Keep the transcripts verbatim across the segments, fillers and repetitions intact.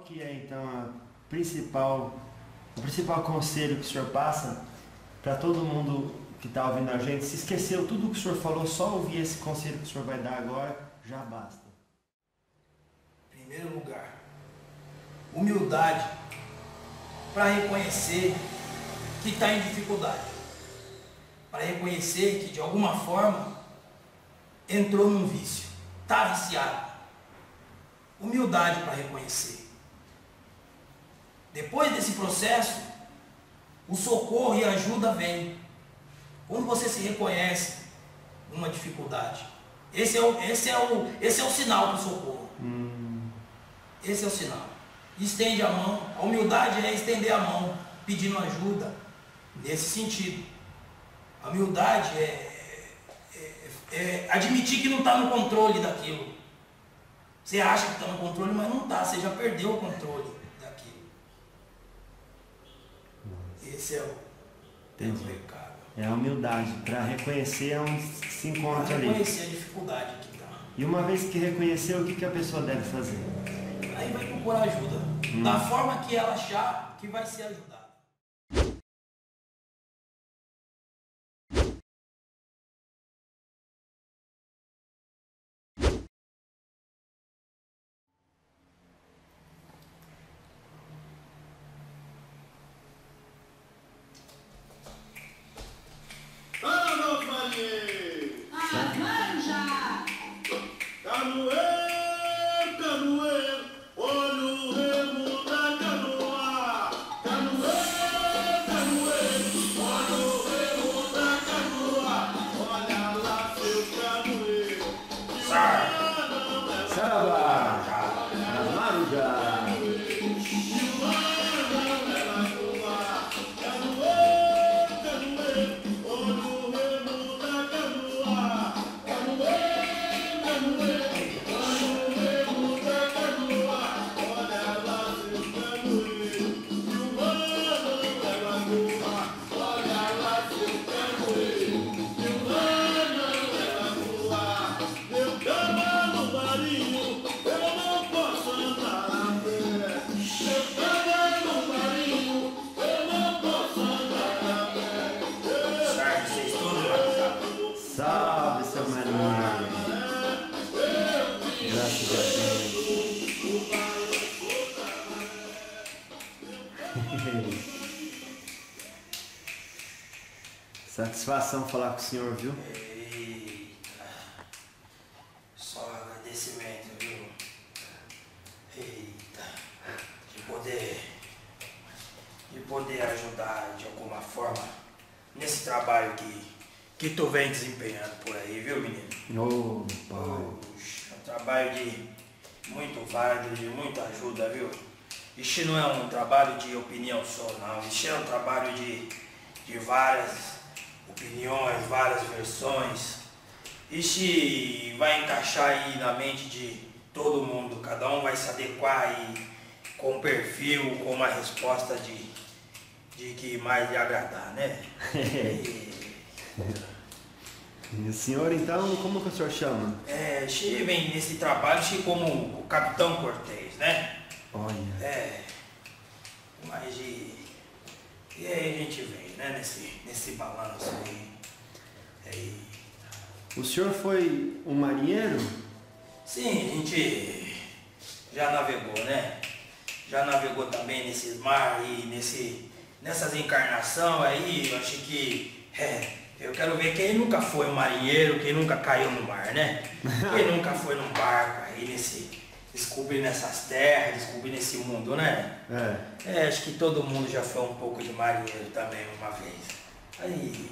que é então a principal, o principal conselho que o senhor passa para todo mundo que está ouvindo a gente? Se esqueceu tudo o que o senhor falou, só ouvir esse conselho que o senhor vai dar agora, já basta. Em primeiro lugar, humildade para reconhecer que está em dificuldade, para reconhecer que de alguma forma entrou num vício, está viciado. Humildade para reconhecer. Depois desse processo, o socorro e a ajuda vem. Quando você se reconhece numa dificuldade, esse é o, esse é o, esse é o sinal do socorro. Hum. Esse é o sinal. Estende a mão. A humildade é estender a mão, pedindo ajuda. Nesse sentido. A humildade é, é, é admitir que não está no controle daquilo. Você acha que está no controle, mas não está. Você já perdeu o controle daquilo. Esse é o, é o recado. É a humildade, para reconhecer onde se encontra ali. Reconhecer a dificuldade que está. E uma vez que reconheceu, o que, que a pessoa deve fazer? Aí vai procurar ajuda. Hum. Da forma que ela achar que vai ser ajudada. Salve, seu marinheiro. Graças a Deus. Satisfação falar com o senhor, viu? Eita. Só agradecimento, viu? Eita. De poder, de poder ajudar de alguma forma nesse trabalho que que tu vem desempenhando por aí, viu, menino? Ô, pai. Puxa, um trabalho de muito válido, de muita ajuda, viu? Isso não é um trabalho de opinião só, não. Isso é um trabalho de, de várias opiniões, várias versões. Isso vai encaixar aí na mente de todo mundo. Cada um vai se adequar aí com um perfil, com uma resposta de, de que mais lhe agradar, né? E, E o senhor, então, como que o senhor chama? É, Xi vem nesse trabalho Xi como o Capitão Cortez, né? Olha. É, mas de... E aí a gente vem, né, nesse, nesse balanço aí. aí. O senhor foi um marinheiro? Sim, a gente já navegou, né? Já navegou também nesses mares aí, nesse, nessas encarnações aí, eu acho que... É, eu quero ver quem nunca foi um marinheiro, quem nunca caiu no mar, né? Quem nunca foi num barco aí, nesse, descobrir nessas terras, descobrir nesse mundo, né? É. É, acho que todo mundo já foi um pouco de marinheiro também uma vez. Aí...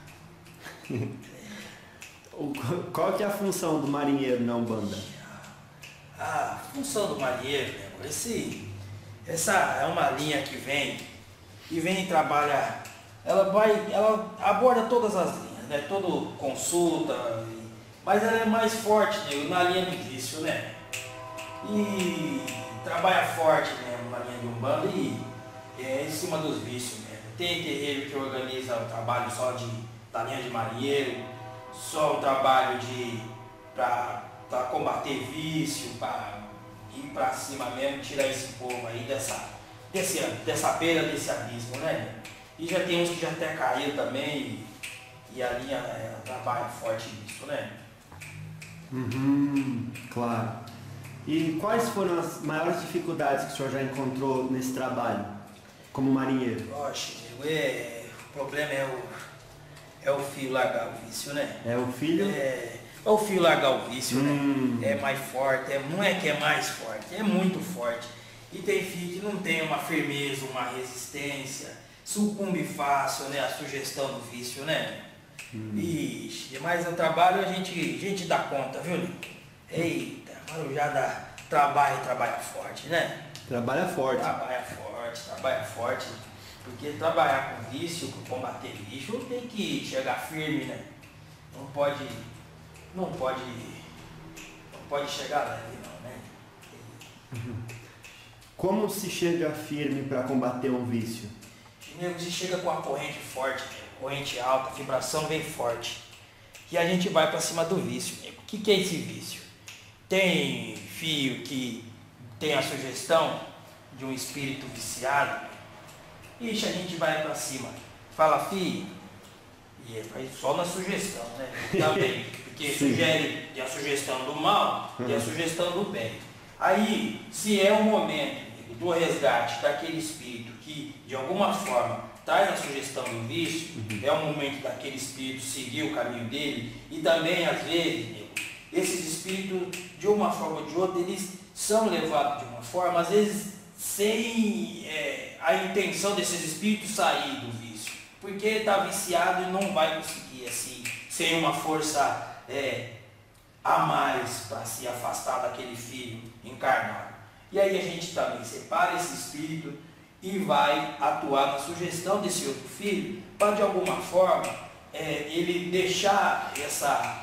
Qual que é a função do marinheiro na Umbanda? A função do marinheiro, né? Esse, essa é uma linha que vem, e vem e trabalha... Ela vai, ela aborda todas as linhas, né? Todo consulta, mas ela é mais forte, né? Na linha do vício, né? E trabalha forte, né? Na linha de Umbanda e é em cima dos vícios, né? Tem terreiro que organiza o trabalho só de, da linha de marinheiro, só o trabalho de para combater vício, pra, ir para cima mesmo, tirar esse povo aí dessa, desse, dessa beira desse abismo, né? E já tem uns que já até caíram também e, e a linha é, trabalha forte nisso, né? Uhum, claro. E quais foram as maiores dificuldades que o senhor já encontrou nesse trabalho, como marinheiro? Oxe, é, o problema é o, é o filho largar o vício, né? É o filho? É, é o filho largar o vício, hum. né? É mais forte, é, não é que é mais forte, é muito forte. E tem filho que não tem uma firmeza, uma resistência, sucumbe fácil, né? A sugestão do vício, né? Hum. Ixi, mas o trabalho a gente, a gente dá conta, viu, Nico? Eita, marujada trabalha e trabalha forte, né? Trabalha forte. Trabalha forte, trabalha forte. Porque trabalhar com vício, combater vício, tem que chegar firme, né? Não pode, não pode, não pode chegar leve não, né? Uhum. Como se chega firme para combater um vício? Primeiro se chega com a corrente forte, corrente alta, vibração bem forte. E a gente vai para cima do vício, nego. O que, que é esse vício? Tem fio que tem a sugestão de um espírito viciado. Ixi, a gente vai para cima. Fala, filho, e é só na sugestão, né? Também, porque sugere, tem a sugestão do mal, tem a sugestão do bem. Aí, se é o momento do resgate daquele espírito que, de alguma forma, traz a sugestão do vício, uhum. é o momento daquele espírito seguir o caminho dele, e também, às vezes, esses espíritos, de uma forma ou de outra, eles são levados de uma forma, às vezes, sem é, a intenção desses espíritos sair do vício, porque está viciado e não vai conseguir, assim, sem uma força é, a mais para se afastar daquele filho encarnado. E aí a gente também separa esse espírito e vai atuar na sugestão desse outro filho, para de alguma forma é, ele deixar essa,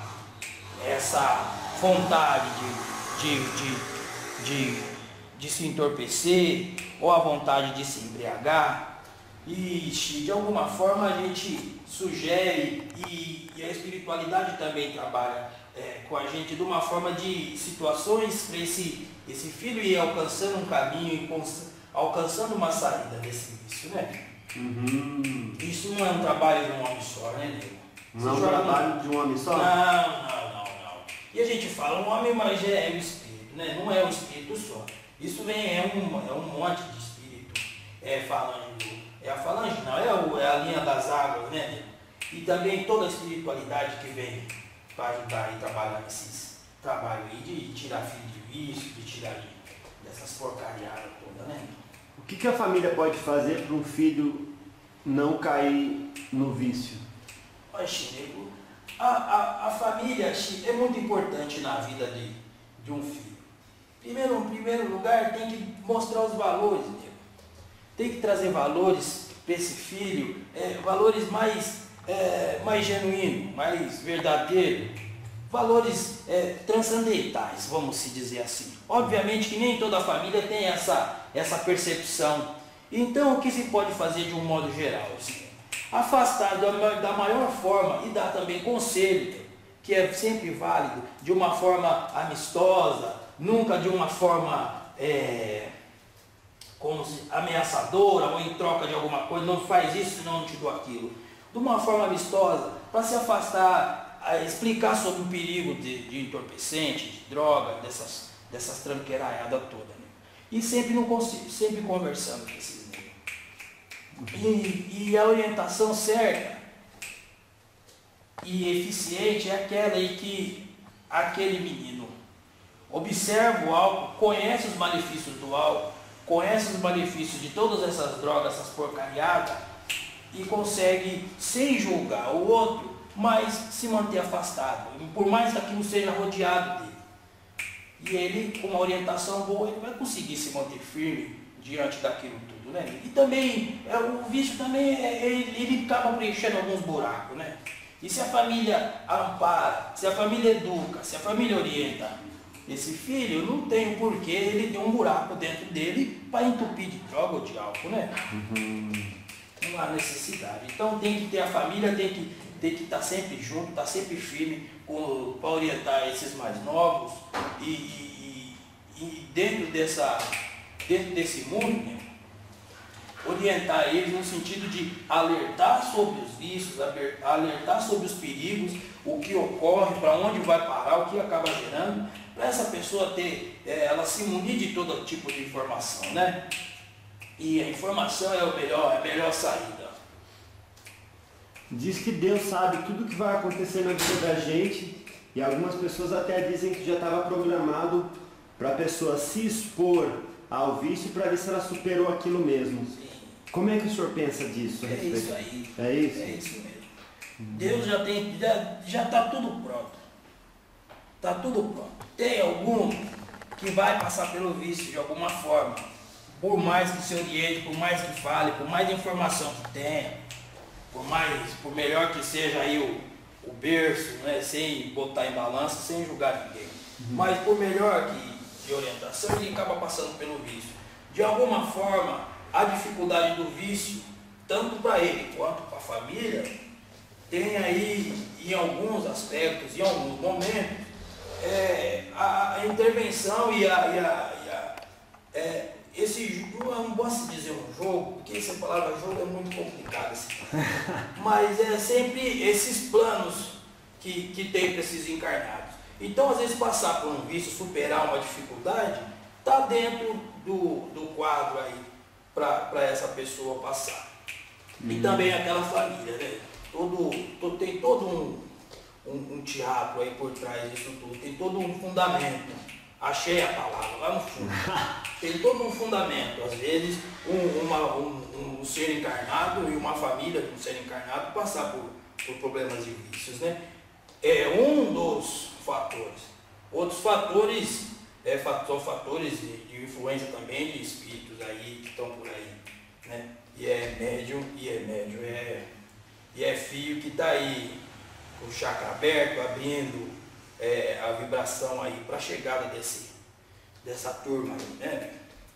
essa vontade de, de, de, de, de se entorpecer, ou a vontade de se embriagar, e de alguma forma a gente sugere, e, e a espiritualidade também trabalha é, com a gente de uma forma de situações para esse, esse filho ir alcançando um caminho e alcançando uma saída desse vício, né? Uhum. Isso não é um trabalho de um homem só, né, nego? Não é um trabalho no... de um homem só? Não, não, não, não. E a gente fala um homem, mas é o espírito, né? Não é o espírito só. Isso vem, é um, é um monte de espírito. É falange, é a falange, não, é, o, é a linha das águas, né, nego? E também toda a espiritualidade que vem para ajudar e trabalhar nesses trabalhos aí de tirar filho de vício, de tirar dessas porcariadas todas, né? O que, que a família pode fazer para um filho não cair no vício? Olha, Chico, a, a, a família é muito importante na vida de, de um filho. Primeiro, em primeiro lugar, tem que mostrar os valores, nego. Tem que trazer valores para esse filho, é, valores mais, é, mais genuínos, mais verdadeiros, valores é, transcendentais, vamos se dizer assim. Obviamente que nem toda família tem essa, essa percepção. Então, o que se pode fazer de um modo geral? Assim, afastar da, da maior forma e dar também conselho, que é sempre válido, de uma forma amistosa, nunca de uma forma é, como se, ameaçadora ou em troca de alguma coisa, não faz isso, senão não te dou aquilo. De uma forma amistosa, para se afastar, explicar sobre o perigo de, de entorpecente, de droga, dessas, dessas tranqueiraiadas todas. Né? E sempre, não consigo, sempre conversando com esses negros. E, e a orientação certa e eficiente é aquela em que aquele menino observa o álcool, conhece os malefícios do álcool, conhece os malefícios de todas essas drogas, essas porcariadas, e consegue, sem julgar o outro, mas se manter afastado, por mais que aquilo seja rodeado dele. E ele, com uma orientação boa, ele vai conseguir se manter firme diante daquilo tudo, né? E também, é, o vício também, é, ele, ele acaba preenchendo alguns buracos, né? E se a família ampara, se a família educa, se a família orienta esse filho, não tem o porquê ele ter um buraco dentro dele para entupir de droga ou de álcool, né? Uhum. Não há necessidade. Então tem que ter a família, tem que tem que estar sempre junto, estar sempre firme para orientar esses mais novos e, e, e dentro, dessa, dentro desse mundo, né, orientar eles no sentido de alertar sobre os vícios, alertar sobre os perigos, o que ocorre, para onde vai parar, o que acaba gerando, para essa pessoa ter, é, ela se munir de todo tipo de informação, né? E a informação é o melhor, é a melhor saída. Diz que Deus sabe tudo que vai acontecer na vida da gente, e algumas pessoas até dizem que já estava programado para a pessoa se expor ao vício para ver se ela superou aquilo mesmo. Sim. Como é que o senhor pensa disso? É isso aí. É isso? É isso mesmo. Deus já tem, já, já está tudo pronto. Está tudo pronto. Tem algum que vai passar pelo vício de alguma forma, por mais que se oriente, por mais que fale, por mais informação que tenha, por mais, por melhor que seja aí o, o berço, né, sem botar em balança, sem julgar ninguém. Uhum. Mas por melhor que de orientação, ele acaba passando pelo vício. De alguma forma, a dificuldade do vício, tanto para ele quanto para a família, tem aí, em alguns aspectos, em alguns momentos, é, a, a intervenção e a, e a, e a é, esse, eu não posso dizer um jogo, porque essa palavra jogo é muito complicada, assim. Mas é sempre esses planos que, que tem para esses encarnados. Então, às vezes, passar por um vício, superar uma dificuldade, está dentro do, do quadro aí para essa pessoa passar. Hum. E também aquela família, né? Todo, todo, tem todo um, um, um teatro aí por trás disso tudo, tem todo um fundamento. Achei a palavra lá no fundo. Tem todo um fundamento. Às vezes, um, uma, um, um ser encarnado e uma família de um ser encarnado passar por, por problemas de vícios, né? É um dos fatores. Outros fatores é, são fatores de, de influência também de espíritos aí que estão por aí, né? E é médium, e é médium, é, e é fio que está aí, o chakra aberto, abrindo é, a vibração aí para a chegada desse, dessa turma aí, né?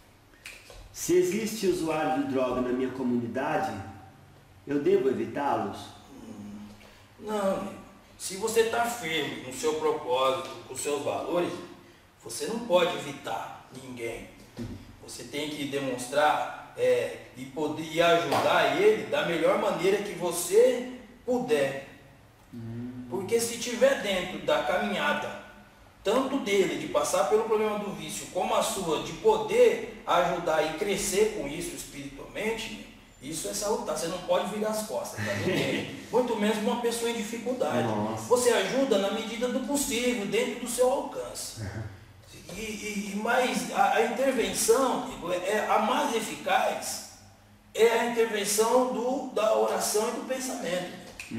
Se existe usuário de droga na minha comunidade, eu devo evitá-los? Hum, não, se você está firme no seu propósito, com os seus valores, você não pode evitar ninguém. Você tem que demonstrar é, e poder e ajudar ele da melhor maneira que você puder. Porque se estiver dentro da caminhada, tanto dele, de passar pelo problema do vício, como a sua, de poder ajudar e crescer com isso espiritualmente, isso é salutar. Você não pode virar as costas para ninguém. Muito menos uma pessoa em dificuldade. Nossa. Você ajuda na medida do possível, dentro do seu alcance. E, e, e mais, a, a intervenção é a mais eficaz, é a intervenção do, da oração e do pensamento.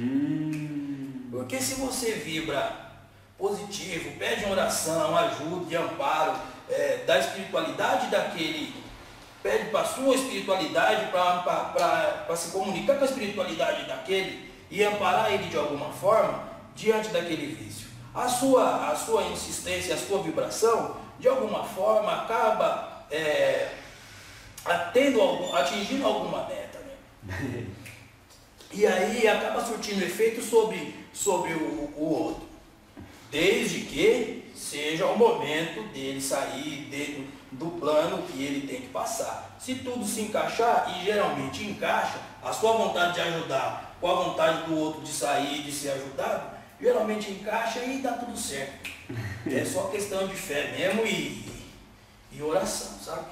Hum. Porque se você vibra positivo, pede uma oração, ajuda, de amparo, é, da espiritualidade daquele, pede para a sua espiritualidade para se comunicar com a espiritualidade daquele e amparar ele de alguma forma diante daquele vício. A sua, a sua insistência, a sua vibração, de alguma forma, acaba é, atendo algum, atingindo alguma meta. Né? E aí acaba surtindo efeito sobre, sobre o, o outro. Desde que seja o momento dele sair dentro do plano que ele tem que passar. Se tudo se encaixar, e geralmente encaixa, a sua vontade de ajudar com a vontade do outro de sair, de ser ajudado, geralmente encaixa e dá tudo certo. É só questão de fé mesmo e, e oração, sabe?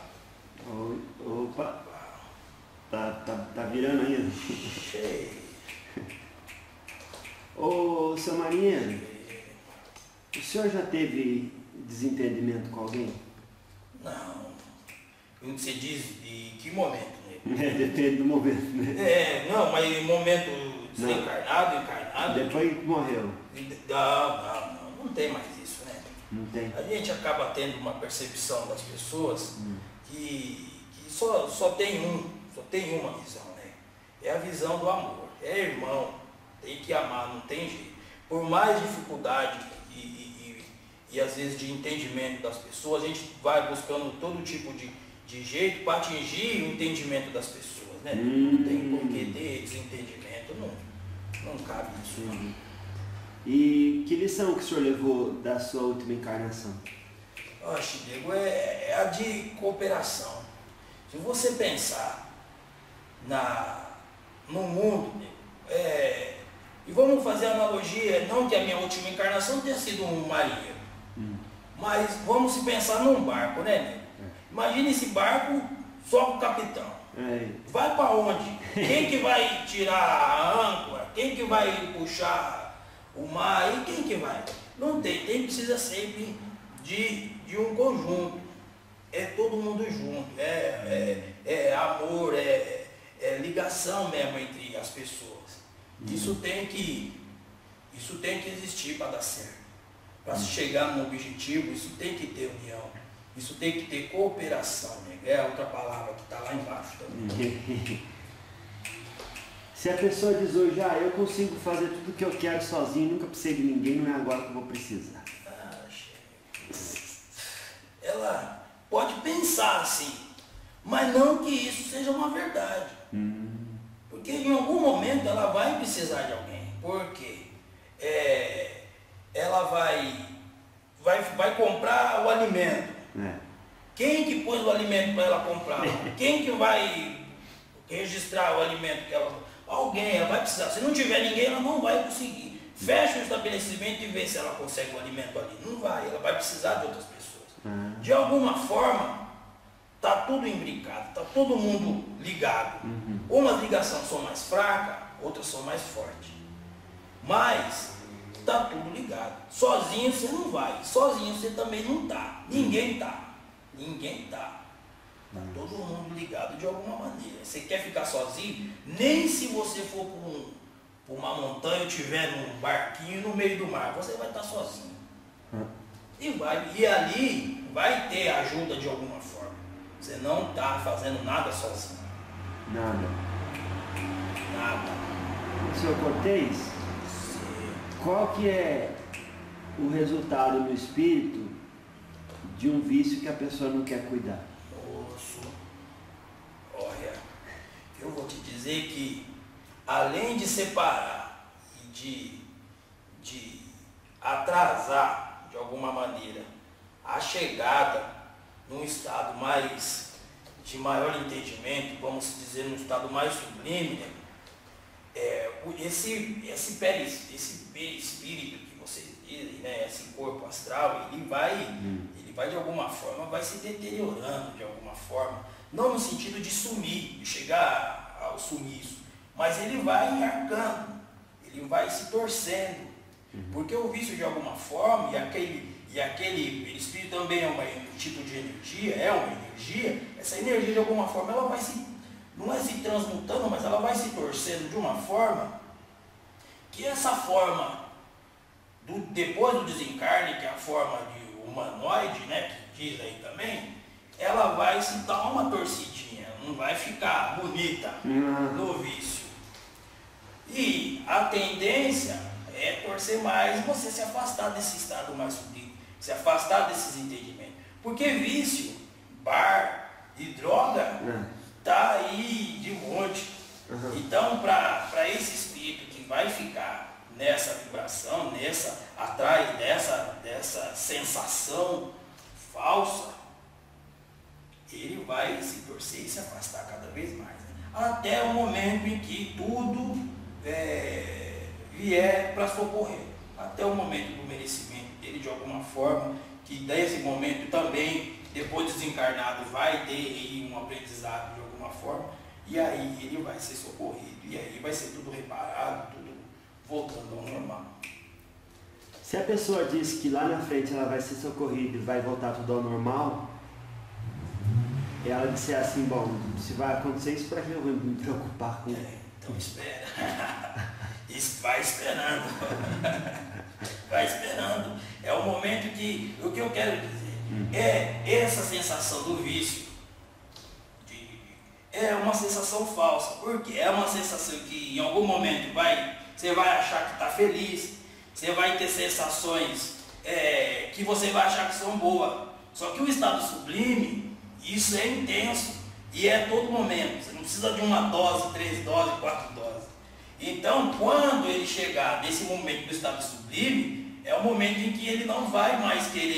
Opa! Tá, tá, tá virando ainda. Cheio. Ô, seu Marinho, o senhor já teve desentendimento com alguém? Não. Você diz de que momento, né? É, depende do momento, né? É, não, mas momento desencarnado, encarnado. Depois que morreu. Não, não, não, não tem mais isso, né? Não tem. A gente acaba tendo uma percepção das pessoas hum. que, que só, só tem um, só tem uma visão, né? É a visão do amor, é irmão, tem que amar, não tem jeito. Por mais dificuldade e, e, e, e às vezes de entendimento das pessoas, a gente vai buscando todo tipo de, de jeito para atingir o entendimento das pessoas, né? Hum. Não tem por que ter desentendimento, não, não cabe isso. Não. E que lição que o senhor levou da sua última encarnação? Oxe, Diego, é, é a de cooperação. Se você pensar na, no mundo, Diego, é, e vamos fazer analogia, não que a minha última encarnação tenha sido um marinheiro, hum. mas vamos se pensar num barco, né, Diego? É. Imagina esse barco só com o capitão. É. Vai para onde? Quem que vai tirar a âncora? Quem que vai puxar o mar? E quem que vai? Não tem, tem precisa sempre de, de um conjunto. É todo mundo junto, é, é, é amor, é, é ligação mesmo entre as pessoas. Uhum. Isso tem que, isso tem que existir para dar certo. Para se chegar num objetivo, isso tem que ter união. Isso tem que ter cooperação, né? É outra palavra que está lá embaixo também. Se a pessoa diz hoje, ah, eu consigo fazer tudo o que eu quero sozinho, nunca precisei de ninguém, não é agora que eu vou precisar. Ah, ela pode pensar assim, mas não que isso seja uma verdade. Hum. Porque em algum momento ela vai precisar de alguém. Porque é, ela vai, vai, vai comprar o alimento. É. Quem que pôs o alimento para ela comprar? Quem que vai registrar o alimento que ela... Alguém, ela vai precisar. Se não tiver ninguém, ela não vai conseguir. Fecha o estabelecimento e vê se ela consegue o alimento ali. Não vai, ela vai precisar de outras pessoas. Uhum. De alguma forma, está tudo imbricado, está todo mundo ligado. Uhum. Umas ligações são mais fracas, outras são mais fortes. Mas está tudo ligado. Sozinho você não vai, sozinho você também não está. Ninguém está. Ninguém está. Está todo mundo ligado de alguma maneira. Você quer ficar sozinho? Nem se você for por, um, por uma montanha ou estiver num barquinho no meio do mar, você vai estar sozinho. Hum. E, vai, e ali vai ter ajuda de alguma forma. Você não está fazendo nada sozinho. Nada. Nada. senhor Cortez, sim, qual que é o resultado no espírito de um vício que a pessoa não quer cuidar? Olha, eu vou te dizer que além de separar e de, de atrasar de alguma maneira a chegada num estado mais de maior entendimento, vamos dizer, num estado mais sublime, né? é, esse, esse, peri, esse perispírito que vocês dizem, né? Esse corpo astral, ele vai, hum. ele vai de alguma forma, vai se deteriorando de alguma forma. Não no sentido de sumir, de chegar ao sumiço, mas ele vai arcando, ele vai se torcendo, uhum. porque o vício de alguma forma, e aquele, e aquele espírito também é uma, um tipo de energia, é uma energia, essa energia de alguma forma ela vai se, não é se transmutando, mas ela vai se torcendo de uma forma, que essa forma, do, depois do desencarne, que é a forma de humanoide, né, que diz aí também, ela vai se dar uma torcidinha, não vai ficar bonita uhum. no vício. E a tendência é torcer mais, você se afastar desse estado mais sublime, se afastar desses entendimentos. Porque vício, bar e droga, uhum. tá aí de monte. Uhum. Então, para esse espírito que vai ficar nessa vibração, nessa, atrás dessa, dessa sensação falsa, ele vai se torcer e se afastar cada vez mais, né? Até o momento em que tudo é, vier para socorrer, até o momento do merecimento dele de alguma forma, que desse momento também, depois desencarnado, vai ter aí um aprendizado de alguma forma, e aí ele vai ser socorrido, e aí vai ser tudo reparado, tudo voltando ao normal. Se a pessoa diz que lá na frente ela vai ser socorrida e vai voltar tudo ao normal, e ela disser assim, bom, se vai acontecer isso, para que eu vou me preocupar com... É, então espera. Isso, vai esperando. Vai esperando. É o momento que... O que eu quero dizer hum. é essa sensação do vício. De, é uma sensação falsa. Porque é uma sensação que em algum momento vai, você vai achar que está feliz. Você vai ter sensações é, que você vai achar que são boas. Só que o estado sublime... Isso é intenso e é todo momento. Você não precisa de uma dose, três doses, quatro doses. Então, quando ele chegar nesse momento do estado sublime, é o momento em que ele não vai mais querer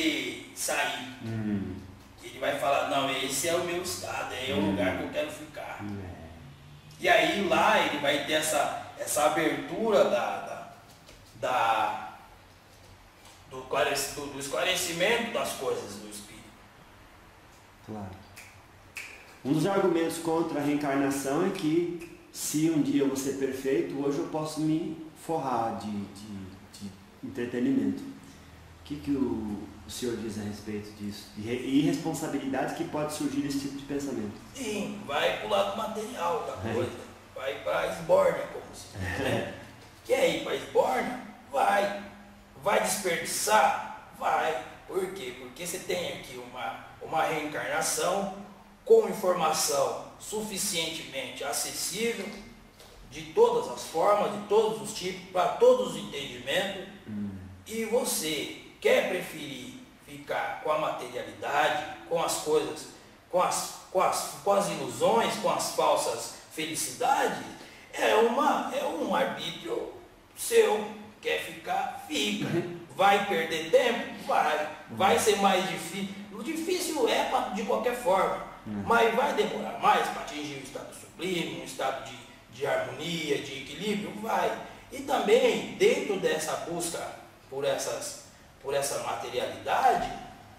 sair. Hum. Ele vai falar, não, esse é o meu estado, é o Hum. lugar que eu quero ficar. É. E aí lá ele vai ter essa, essa abertura da, da, da do, do, do esclarecimento das coisas do Espírito. Claro. Um dos argumentos contra a reencarnação é que se um dia eu vou ser perfeito, hoje eu posso me forrar de, de, de entretenimento. O que, que o, o senhor diz a respeito disso? De irresponsabilidade que pode surgir desse tipo de pensamento? Sim, vai pro lado material da coisa. É. Vai para a esbórnia, como se diz, né? Quer ir para a esbórnia? Vai. Vai desperdiçar? Vai. Por quê? Porque você tem aqui uma, uma reencarnação com informação suficientemente acessível, de todas as formas, de todos os tipos, para todos os entendimentos, hum. e você quer preferir ficar com a materialidade, com as coisas, com as, com as, com as ilusões, com as falsas felicidades, é, uma, é um arbítrio seu. Quer ficar? Fica. Vai perder tempo? Vai. Vai ser mais difícil. O difícil é pra, de qualquer forma, hum. mas vai demorar mais para atingir um estado sublime, um estado de, de harmonia, de equilíbrio? Vai. E também, dentro dessa busca por, essas, por essa materialidade,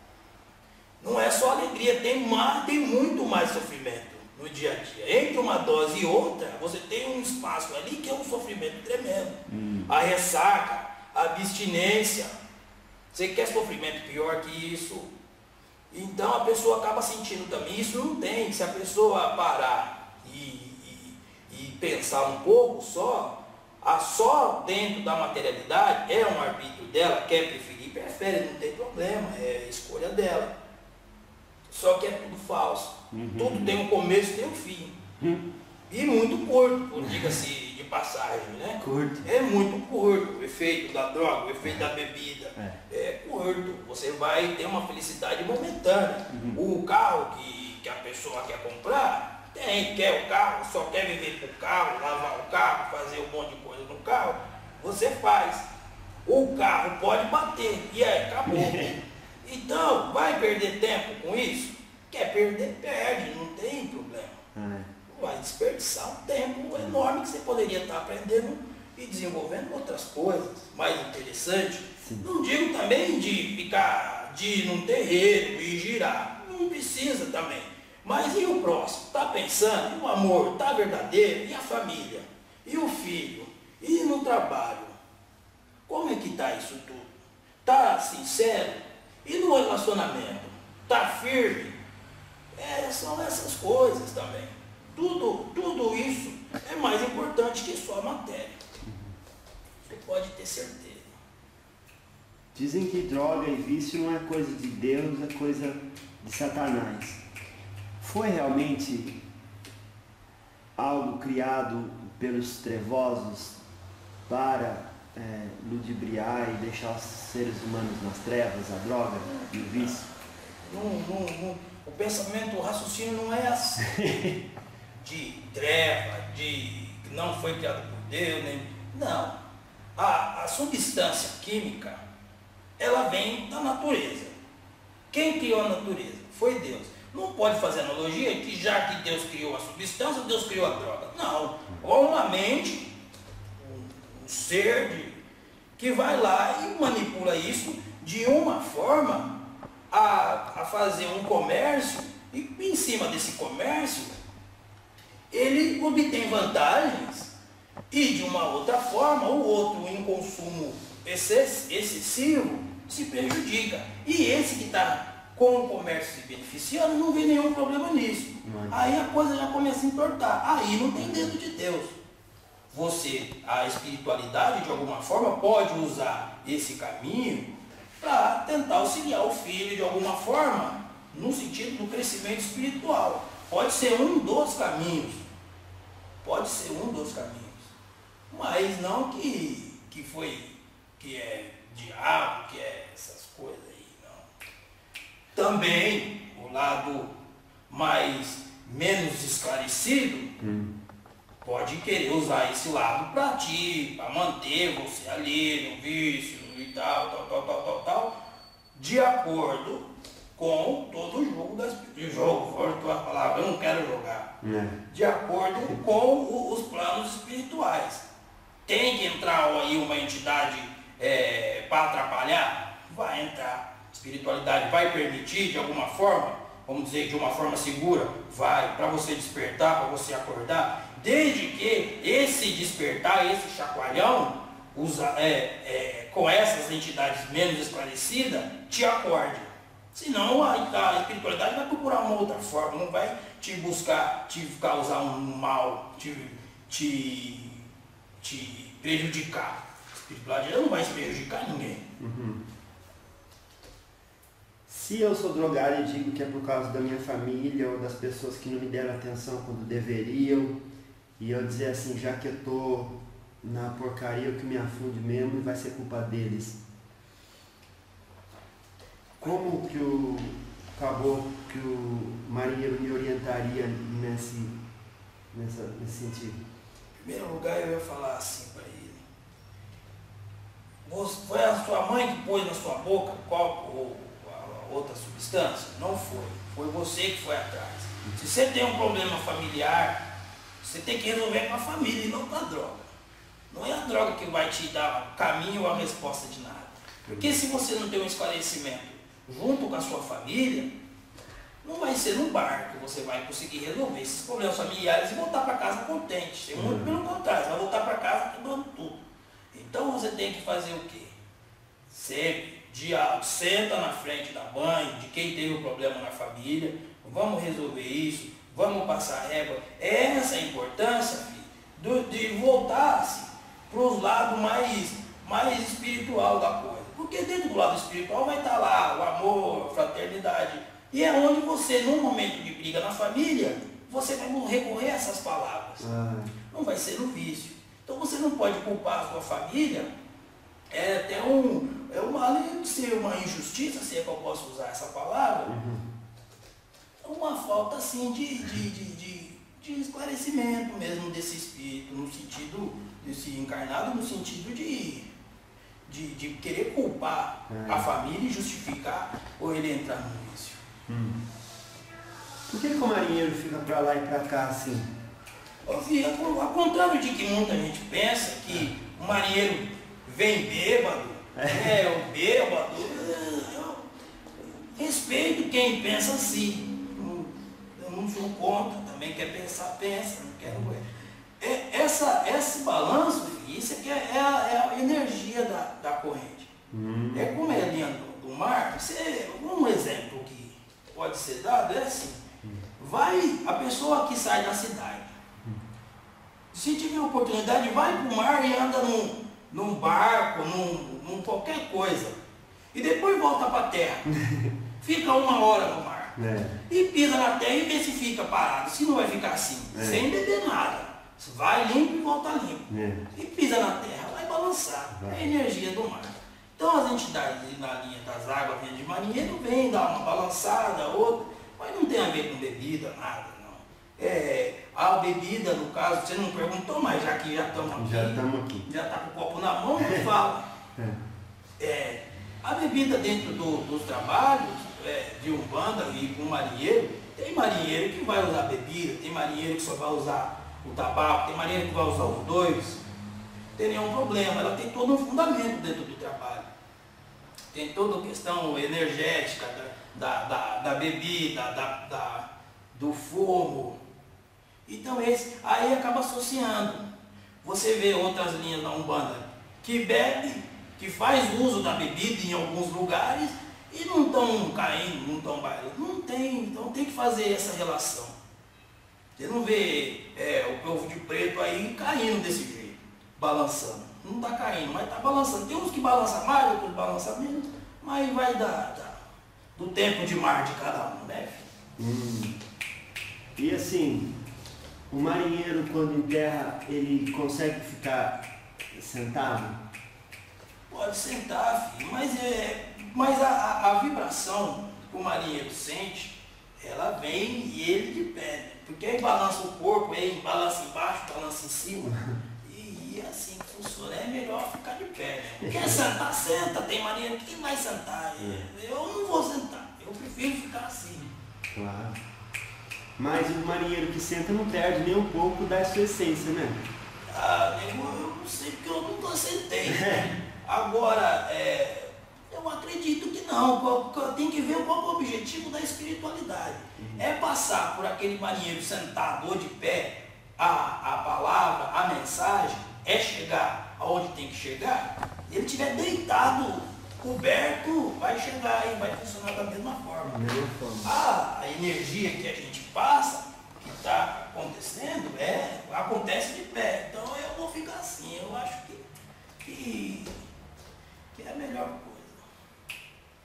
não é só alegria, tem, mais, tem muito mais sofrimento no dia a dia. Entre uma dose e outra, você tem um espaço ali que é um sofrimento tremendo. Hum. A ressaca, a abstinência. Você quer sofrimento pior que isso? Então a pessoa acaba sentindo também. Isso não tem. Se a pessoa parar e, e, e pensar um pouco só, a só dentro da materialidade, é um arbítrio dela, quer preferir, prefere, não tem problema, é escolha dela. Só que é tudo falso. Uhum. Tudo tem um começo e tem um fim. Uhum. E muito curto, diga-se de passagem, né? Curto. É muito curto. O efeito da droga, o efeito da bebida. É, é curto. Você vai ter uma felicidade momentânea. Uhum. O carro que, que a pessoa quer comprar, tem, quer o carro, só quer viver com o carro, lavar o carro, fazer um monte de coisa no carro, você faz. O carro pode bater e aí acabou. Então, vai perder tempo com isso? Quer perder, perde, não tem problema. É. Vai desperdiçar um tempo enorme que você poderia estar aprendendo e desenvolvendo outras coisas mais interessantes. Sim. Não digo também de ficar, de ir num terreiro e girar. Não precisa também. Mas e o próximo? Está pensando? E o amor está verdadeiro? E a família? E o filho? E no trabalho? Como é que está isso tudo? Está sincero? E no relacionamento? Está firme? É, são essas coisas também. Tudo, tudo isso é mais importante que só a matéria. Você pode ter certeza. Dizem que droga e vício não é coisa de Deus, é coisa de Satanás. Foi realmente algo criado pelos trevosos para é, ludibriar e deixar os seres humanos nas trevas, a droga e o vício? Não, não, não. O pensamento, o raciocínio não é assim. De treva, de que não foi criado por Deus, nem... Não. A, a substância química, ela vem da natureza. Quem criou a natureza? Foi Deus. Não pode fazer analogia que já que Deus criou a substância, Deus criou a droga. Não. Ou uma mente, um, um ser de, que vai lá e manipula isso de uma forma a, a fazer um comércio e em cima desse comércio ele obtém vantagens e de uma outra forma o outro em consumo excessivo se prejudica. E esse que está com o comércio se beneficiando não vê nenhum problema nisso. Mas... aí a coisa já começa a entortar. Aí não tem dedo de Deus. Você, a espiritualidade de alguma forma pode usar esse caminho para tentar auxiliar o filho de alguma forma no sentido do crescimento espiritual. Pode ser um dos caminhos. Pode ser um dos caminhos. Mas não que, que foi, que é diabo, que é essas coisas aí, não. Também o lado mais, menos esclarecido, hum. pode querer usar esse lado para ti, para manter você ali no vício e tal, tal, tal, tal, tal, tal, de acordo com todo o jogo das de jogo, volto a palavra, eu não quero jogar. É. De acordo com o, os planos espirituais. Tem que entrar aí uma entidade é, para atrapalhar? Vai entrar. Espiritualidade vai permitir de alguma forma, vamos dizer, de uma forma segura? Vai, para você despertar, para você acordar. Desde que esse despertar, esse chacoalhão, usa, é, é, com essas entidades menos esclarecidas, te acorde. Senão a, a espiritualidade vai procurar uma outra forma, não vai te buscar, te causar um mal, te, te, te prejudicar. A espiritualidade não vai se prejudicar ninguém. Uhum. Se eu sou drogado e digo que é por causa da minha família ou das pessoas que não me deram atenção quando deveriam, e eu dizer assim, já que eu estou na porcaria, eu que me afunde mesmo e vai ser culpa deles. Como que o acabou que o marinheiro me orientaria nesse, nessa, nesse sentido? Em primeiro lugar, eu ia falar assim para ele. Foi a sua mãe que pôs na sua boca qual, ou, a outra substância? Não foi. Foi você que foi atrás. Se você tem um problema familiar, você tem que resolver com a família e não com a droga. Não é a droga que vai te dar o caminho ou a resposta de nada. Porque se você não tem um esclarecimento junto com a sua família, não vai ser no bar que você vai conseguir resolver esses problemas familiares e voltar para casa contente. Muito uhum. pelo contrário, você vai voltar para casa quebrando tudo. Então você tem que fazer o quê? Sempre, diálogo, senta na frente da mãe, de quem teve o problema na família, vamos resolver isso, vamos passar a régua. É essa a importância, filho, do, de voltar-se para os lados mais, mais espiritual da coisa. Porque dentro do lado espiritual vai estar lá o amor, a fraternidade. E é onde você, num momento de briga na família, você vai recorrer a essas palavras. Ah. Não vai ser no vício. Então você não pode culpar a sua família. É até um, é uma, além de ser uma injustiça, se é que eu posso usar essa palavra, uhum. uma falta assim de, de, de, de, de esclarecimento mesmo desse espírito, no sentido, desse encarnado, no sentido de... De, de querer culpar é. a família e justificar ou ele entrar no vício. Hum. Por que, que o marinheiro fica para lá e para cá assim? Ao contrário de que muita gente pensa que o marinheiro vem bêbado, é, é o bêbado. Eu respeito quem pensa assim. Eu não sou contra, também quer pensar, pensa, não quero. É, essa, esse balanço, isso aqui é, é, a, é a energia da, da corrente. Hum. É como é a linha do, do mar. Você, um exemplo que pode ser dado é assim. Vai, a pessoa que sai da cidade, se tiver oportunidade, vai para o mar e anda num, num barco, num, num qualquer coisa. E depois volta para a terra. Fica uma hora no mar. É. E pisa na terra e vê se fica parado. Se não vai ficar assim, é. sem beber nada. Vai limpo e volta limpo. É. E pisa na terra, vai balançar. Vai. É a energia do mar. Então as entidades na linha das águas, linha de marinheiro, vem dar uma balançada, outra, mas não tem a ver com bebida, nada, não. É, a bebida, no caso, você não perguntou, mas já que já estamos aqui, já estamos aqui, já está com o copo na mão, não fala. É. É, a bebida dentro do, dos trabalhos é, de Umbanda e com marinheiro, tem marinheiro que vai usar bebida, tem marinheiro que só vai usar o tabaco, tem marinheiro que vai usar os dois, não tem nenhum problema, ela tem todo um fundamento dentro do trabalho. Tem toda a questão energética da, da, da, da bebida, da, da, do fumo. Então esse, aí acaba associando. Você vê outras linhas da Umbanda que bebe, que faz uso da bebida em alguns lugares e não estão caindo, não estão bailando. Não tem, então tem que fazer essa relação. Você não vê é, o povo de preto aí caindo desse jeito, balançando. Não está caindo, mas está balançando. Tem uns que balançam mais, outros balançam menos, mas vai dar, dar do tempo de mar de cada um, né, filho? Hum. E assim, o marinheiro quando enterra, ele consegue ficar sentado? Pode sentar, filho, mas, é, mas a, a, a vibração que o marinheiro sente, ela vem e ele de pé. Porque aí balança o corpo, aí balança embaixo, balança em cima. E, e assim que funciona, é melhor ficar de pé. Quer sentar, senta, tem marinheiro que vai sentar. Eu não vou sentar, eu prefiro ficar assim. Claro. Mas o marinheiro que senta não perde nem um pouco da sua essência, né? Ah, eu, eu não sei porque eu nunca sentei. Né? Agora, é, eu acredito que não, porque tem que ver qual é o objetivo da espiritualidade. Uhum. É passar por aquele marinheiro sentado ou de pé, a, a palavra, a mensagem, é chegar aonde tem que chegar. Se ele estiver deitado, coberto, vai chegar e vai funcionar da mesma forma. A, a energia que a gente passa, que está acontecendo, é, acontece de pé. Então eu vou ficar assim, eu acho que, que, que é a melhor coisa.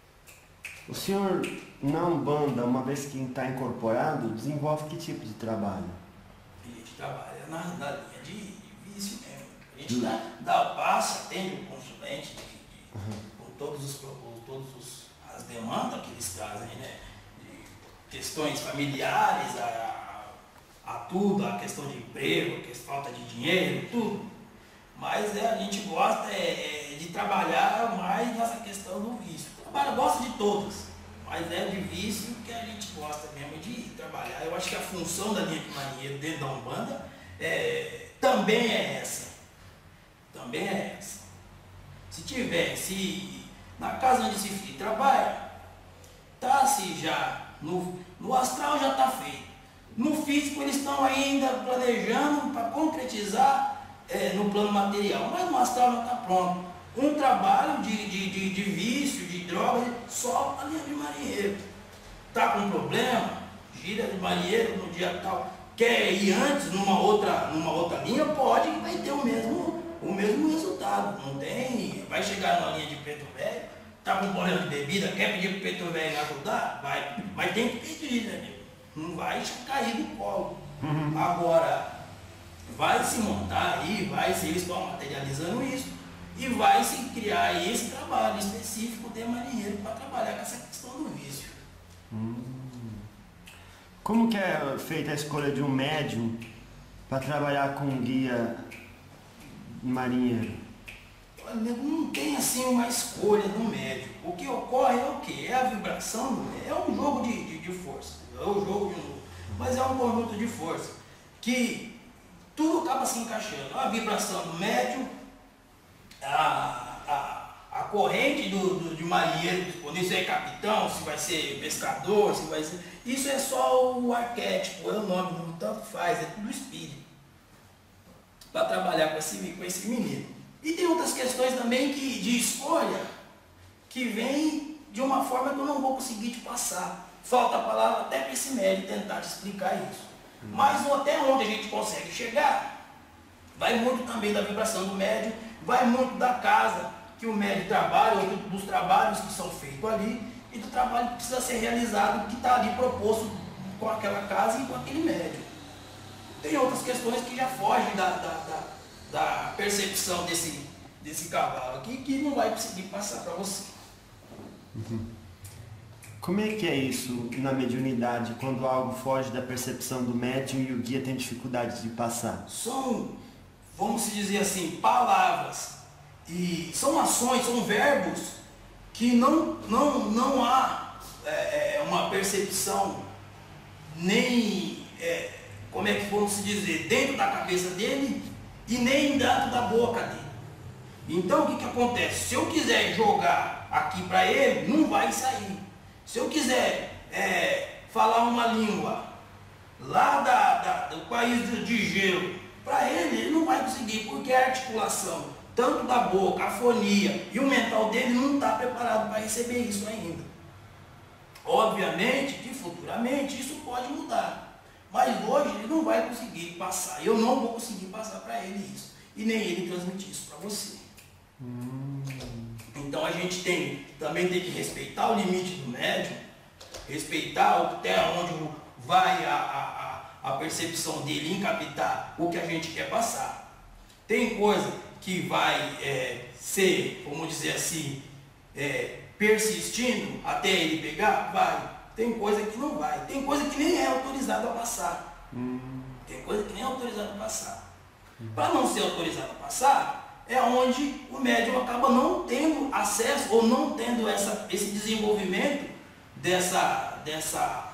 O senhor, na Umbanda, uma vez que está incorporado, desenvolve que tipo de trabalho? A gente trabalha na, na linha de, de vício mesmo. A gente dá, dá o passo, atende o consulente de, de, uhum. com todos os todos os, as demandas que eles trazem, né? De questões familiares, a, a tudo, a questão de emprego, a questão, falta de dinheiro, tudo. Mas é, a gente gosta é, é, de trabalhar mais nessa questão do vício. Trabalha, gosta de todas, mas é de vício que a gente gosta mesmo de trabalhar. Eu acho que a função da linha de marinheiro dentro da Umbanda é, também é essa. Também é essa. Se tiver, se na casa onde se trabalha, tá se já, no, no astral já está feito. No físico eles estão ainda planejando para concretizar é, no plano material, mas no astral já está pronto. Um trabalho de, de, de, de vício, de droga, só a linha de marinheiro. Está com problema, gira de marinheiro no dia tal, quer ir antes numa outra, numa outra linha, pode e vai ter o mesmo, o mesmo resultado. Não tem, vai chegar numa linha de preto velho, tá com problema de bebida, quer pedir pro preto velho ajudar? Vai, mas tem que pedir, né, amigo? Não vai cair do colo. Uhum. Agora, vai se montar aí, vai se eles estão materializando isso, e vai se criar aí esse trabalho específico de marinheiro para trabalhar com essa questão do vício. Hum. Como que é feita a escolha de um médium para trabalhar com um guia marinheiro? Não tem assim uma escolha do médium. O que ocorre é o que? É a vibração do médium. É um jogo de, de, de força. É um jogo de novo. Mas é um conjunto de força. Que tudo acaba se encaixando. A vibração do médium, a, a, a corrente do, do, de marinheiro disponível, se é capitão, se vai ser pescador, se vai ser. Isso é só o arquétipo, é o nome, não tanto faz, é tudo espírito. Para trabalhar com esse, com esse menino. E tem outras questões também que, de escolha que vem de uma forma que eu não vou conseguir te passar. Falta a palavra até para esse médico tentar te explicar isso. Hum. Mas até onde a gente consegue chegar, vai muito também da vibração do médium, vai muito da casa que o médium trabalha, ou dos trabalhos que são feitos ali, e do trabalho que precisa ser realizado, que está ali proposto com aquela casa e com aquele médium. Tem outras questões que já fogem da, da, da, da percepção desse, desse cavalo aqui, que não vai conseguir passar para você. Uhum. Como é que é isso na mediunidade, quando algo foge da percepção do médium e o guia tem dificuldade de passar? São, vamos dizer assim, palavras, e são ações, são verbos, que não, não, não há é, uma percepção, nem, é, como é que vamos se dizer, dentro da cabeça dele, e nem dentro da boca dele. Então o que, que acontece? Se eu quiser jogar aqui para ele, não vai sair. Se eu quiser é, falar uma língua lá da, da, do país de gelo, para ele, ele não vai conseguir, porque a articulação, tanto da boca, a fonia e o mental dele não está preparado para receber isso ainda. Obviamente que futuramente isso pode mudar, mas hoje ele não vai conseguir passar, eu não vou conseguir passar para ele isso, e nem ele transmitir isso para você. Hum. Então a gente tem, também tem que respeitar o limite do médium, respeitar até onde vai a, a, a percepção dele em captar o que a gente quer passar. Tem coisa que vai é, ser, vamos dizer assim, é, persistindo até ele pegar, vai. Tem coisa que não vai, tem coisa que nem é autorizado a passar. Hum. Tem coisa que nem é autorizado a passar. Para não ser autorizado a passar, é onde o médium acaba não tendo acesso ou não tendo essa, esse desenvolvimento dessa, dessa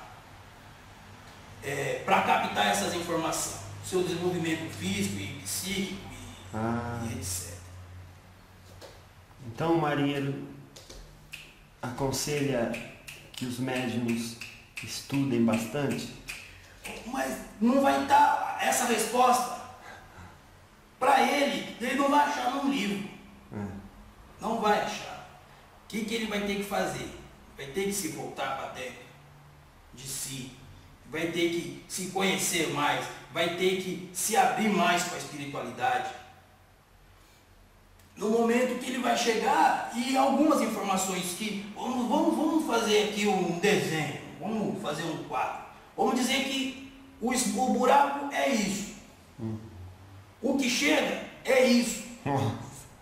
é, para captar essas informações, seu desenvolvimento físico e psíquico e, ah. e etcétera. Então o marinheiro aconselha que os médiums estudem bastante? Mas não vai estar essa resposta para ele, ele não vai achar num livro. É. Não vai achar. O que, que ele vai ter que fazer? Vai ter que se voltar para dentro de si. Vai ter que se conhecer mais. Vai ter que se abrir mais para a espiritualidade. No momento que ele vai chegar, e algumas informações que... Vamos, vamos, vamos fazer aqui um desenho. Vamos fazer um quadro. Vamos dizer que o, o buraco é isso. Hum. O que chega é isso. Nossa.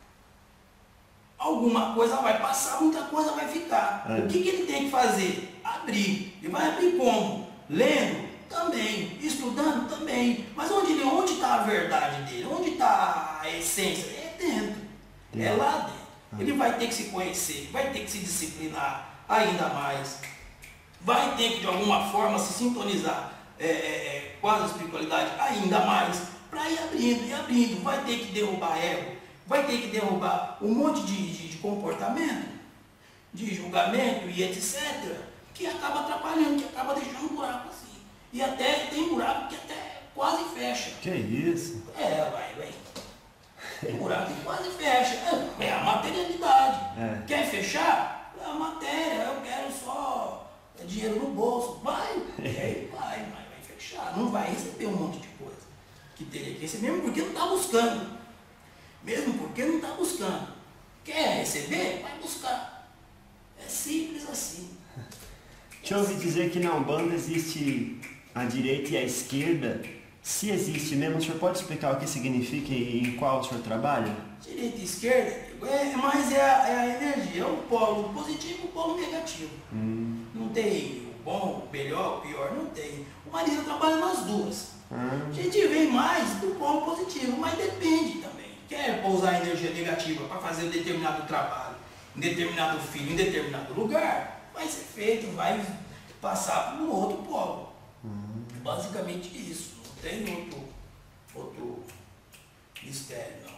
Alguma coisa vai passar, muita coisa vai ficar. É. O que, que ele tem que fazer? Abrir. Ele vai abrir como? Lendo? Também. Estudando? Também. Mas onde onde está a verdade dele? Onde está a essência? É dentro. É, é lá dentro. É. Ele vai ter que se conhecer, vai ter que se disciplinar ainda mais. Vai ter que de alguma forma se sintonizar é, é, com a espiritualidade ainda mais. Para ir abrindo e abrindo. Vai ter que derrubar ego. Vai ter que derrubar um monte de, de, de comportamento, de julgamento e etcétera, que acaba atrapalhando, que acaba deixando um buraco assim. E até tem buraco que até quase fecha. Que isso? É, vai, vai. Tem buraco que quase fecha. É, é a materialidade. É. Quer fechar? É a matéria. Eu quero só dinheiro no bolso. Vai, e aí vai, vai, vai fechar. Não vai receber um monte de coisa que teria que receber, mesmo porque não está buscando. Mesmo porque não está buscando. Quer receber? Vai buscar. É simples assim. Deixa eu ouvir dizer que na Umbanda existe a direita e a esquerda. Se existe mesmo, o senhor pode explicar o que significa e em qual o senhor trabalha? Direita e esquerda, é, mas é a, é a energia, é o polo positivo e o polo negativo. Hum. Não tem o bom, o melhor, o pior, não tem. O marido trabalha nas duas. Hum. A gente vem mais do polo positivo, mas depende também. Quer pousar energia negativa para fazer um determinado trabalho, em determinado filho, em determinado lugar, vai ser feito, vai passar para um outro polo. Uhum. Basicamente isso. Não tem outro, outro mistério, não.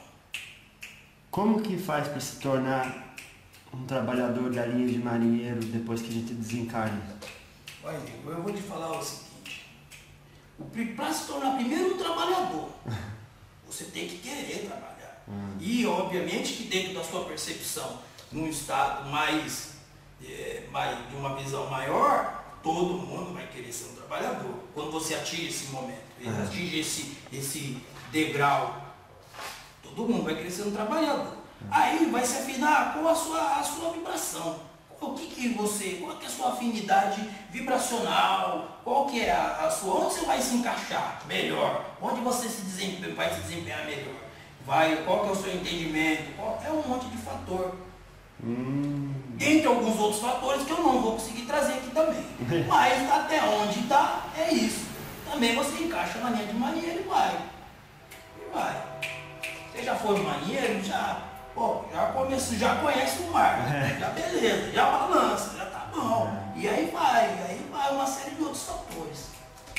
Como que faz para se tornar um trabalhador da linha de marinheiro depois que a gente desencarna? Olha, eu vou te falar o seguinte. Para se tornar primeiro um trabalhador, você tem que querer trabalhar. Hum. E, obviamente, que dentro da sua percepção, num estado mais, é, mais, de uma visão maior, todo mundo vai querer ser um trabalhador. Quando você atinge esse momento, hum. atinge esse, esse degrau, todo mundo vai querer ser um trabalhador. Hum. Aí vai se afinar com a sua, a sua vibração. O que que você, qual que é a sua afinidade vibracional? Qual que é a, a sua, onde você vai se encaixar melhor? Onde você se desempenha, vai se desempenhar melhor? Vai, qual que é o seu entendimento? Qual, é um monte de fator. Hum. Entre alguns outros fatores que eu não vou conseguir trazer aqui também. Mas até onde está, é isso. Também você encaixa na linha de marinheiro e vai. E vai. Você já foi marinheiro, já, pô, já, começo, já conhece o mar. Já beleza, já balança, já tá bom. E aí vai, aí vai uma série de outros fatores.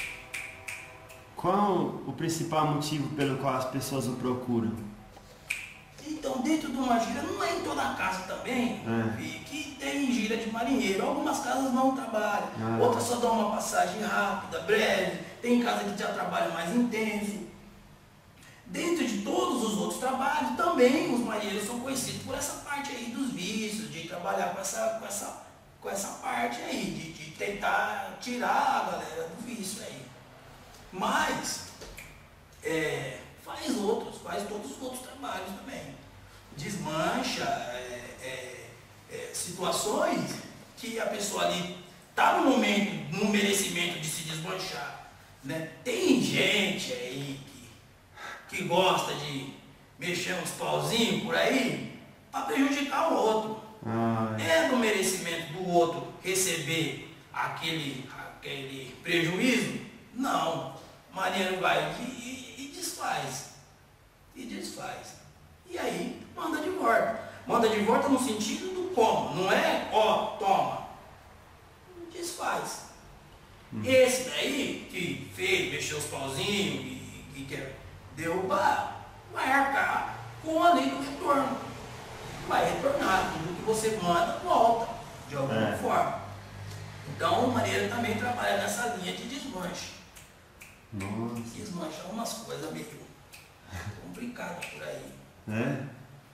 Qual o principal motivo pelo qual as pessoas o procuram? Então, dentro de uma gira, não é em toda a casa também, é. que tem gira de marinheiro. Algumas casas não trabalham, é. outras só dão uma passagem rápida, breve. Tem casa que já trabalha mais intenso. Dentro de todos os outros trabalhos, também os marinheiros são conhecidos por essa parte aí dos vícios, de trabalhar com essa, com essa, com essa parte aí, de, de tentar tirar a galera do vício aí. Mas é, faz outros, faz todos os outros trabalhos também. Desmancha é, é, é, situações que a pessoa ali está no momento, no merecimento de se desmanchar. Né? Tem gente aí que, que gosta de mexer uns pauzinhos por aí para prejudicar o outro. Ai. É do merecimento do outro receber aquele, aquele prejuízo? Não. Marinheiro vai e, e, e desfaz. e desfaz. E aí manda de volta. Manda de volta no sentido do como, não é ó, toma. Desfaz. Hum. Esse daí que fez, mexeu os pauzinhos e que quer derrubar, vai arcar com a lei do retorno. Vai retornar, tudo que você manda volta, de alguma é. forma. Então o marinheiro também trabalha nessa linha de desmanche. Nossa. Desmanchar umas coisas meio complicadas por aí. É?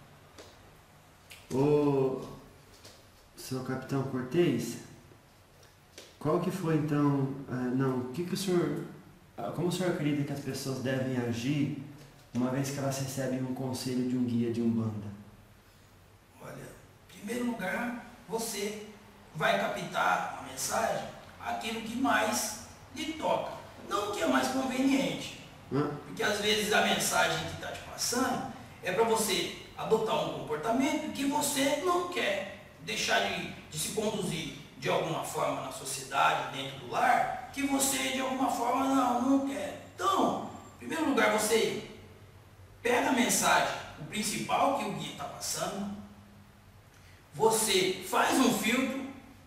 O seu capitão Cortez, qual que foi então, uh, não, o que que o senhor, uh, como o senhor acredita que as pessoas devem agir uma vez que elas recebem um conselho de um guia de Umbanda? Olha, em primeiro lugar, você vai captar a mensagem, aquilo que mais lhe toca, não o que é mais conveniente. Hum? Porque às vezes a mensagem que está te passando é para você adotar um comportamento que você não quer, deixar de, de se conduzir de alguma forma na sociedade, dentro do lar, que você de alguma forma não, não quer. Então, em primeiro lugar, você pega a mensagem, o principal que o guia está passando, você faz um filtro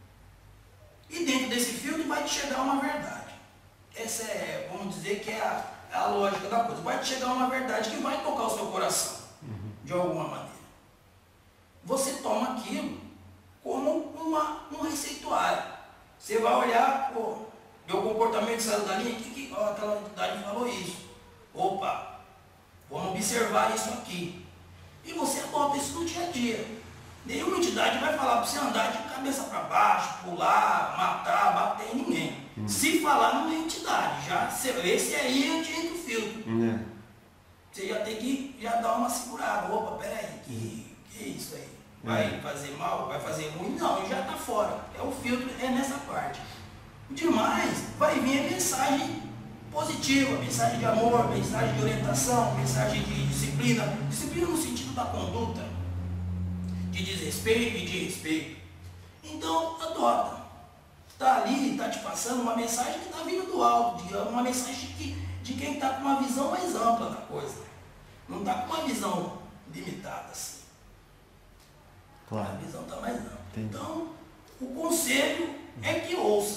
e dentro desse filtro vai te chegar uma verdade. Essa é, vamos dizer que é a, é a lógica da coisa. Vai te chegar uma verdade que vai tocar o seu coração, uhum. de alguma maneira. Você toma aquilo como uma, um receituário. Você vai olhar, pô, meu comportamento saiu da linha, que, que ó, aquela entidade falou isso. Opa, vamos observar isso aqui. E você adota isso no dia a dia. Nenhuma entidade vai falar para você andar de cabeça para baixo, pular, matar, bater em ninguém. Hum. Se falar, não é entidade. Já, esse aí é o direito do filtro. Hum. Você já tem que já dar uma segurada. Opa, peraí, que, que é isso aí? Vai fazer mal, vai fazer ruim? Não, já está fora. É o filtro, é nessa parte. Demais, vai vir a mensagem positiva, mensagem de amor, mensagem de orientação, mensagem de disciplina. Disciplina no sentido da conduta, de desrespeito e de respeito. Então, adota. Está ali, está te passando uma mensagem que está vindo do alto, de, uma mensagem de, de quem está com uma visão mais ampla da coisa. Não está com uma visão limitada assim. Claro. A visão está mais ampla. Então, o conselho é que ouça.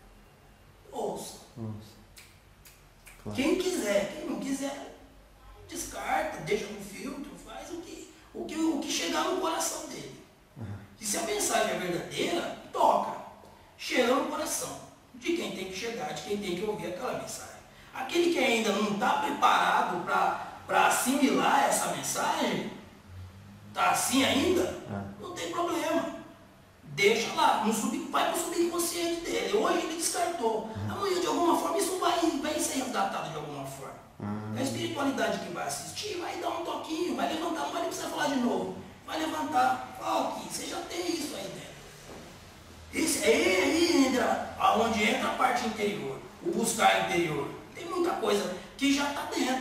Ouça. ouça. Claro. Quem quiser, quem não quiser, descarta, deixa no filtro, faz o que, o que, o que chegar no coração dele. Uhum. E se a mensagem é verdadeira, toca. Chega no coração de quem tem que chegar, de quem tem que ouvir aquela mensagem. Aquele que ainda não está preparado para assimilar essa mensagem, está assim ainda, é. não tem problema. Deixa lá, no sub, vai para o subconsciente dele. Hoje ele descartou. Uhum. Amanhã, de alguma forma, isso vai, vai ser resgatado de alguma forma. Uhum. A espiritualidade que vai assistir vai dar um toquinho, vai levantar, não vai nem precisar falar de novo. Vai levantar, fala aqui, você já tem isso aí dentro. Esse, é aí entra, aonde entra a parte interior, o buscar interior. Tem muita coisa que já está dentro.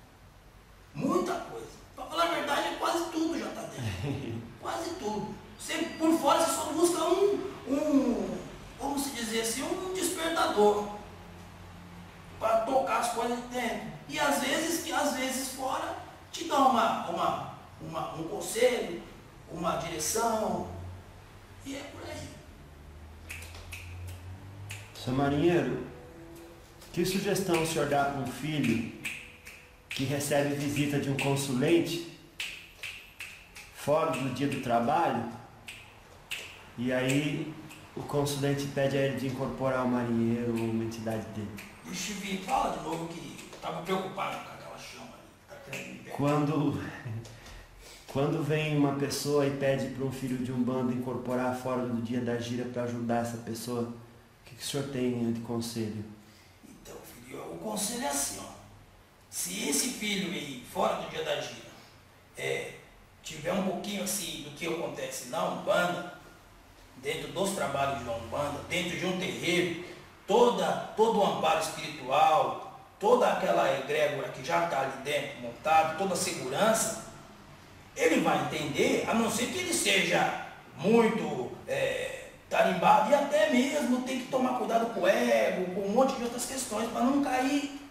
Muita coisa. Para falar a verdade, é quase tudo já está dentro. Quase tudo. Você, por fora, você só busca um, um, como se dizer assim, um despertador para tocar as coisas dentro. E às vezes, que às vezes fora, te dá uma, uma, uma, um conselho, uma direção, e é por aí. Seu marinheiro, que sugestão o senhor dá para um filho que recebe visita de um consulente fora do dia do trabalho, e aí o consulente pede a ele de incorporar o marinheiro ou uma entidade dele? Deixa eu ver, fala de novo que estava preocupado com aquela chama ali. Tá quando, quando vem uma pessoa e pede para um filho de Umbanda incorporar fora do dia da gira para ajudar essa pessoa, o que, que o senhor tem de conselho? Então, filho, o conselho é assim, ó. Se esse filho aí, fora do dia da gira, é, tiver um pouquinho assim do que acontece na Umbanda, dentro dos trabalhos da Umbanda, dentro de um terreiro, toda, todo o amparo espiritual, toda aquela egrégora que já está ali dentro montado, toda a segurança, ele vai entender, a não ser que ele seja muito é, tarimbado, e até mesmo tem que tomar cuidado com o ego, com um monte de outras questões, para não cair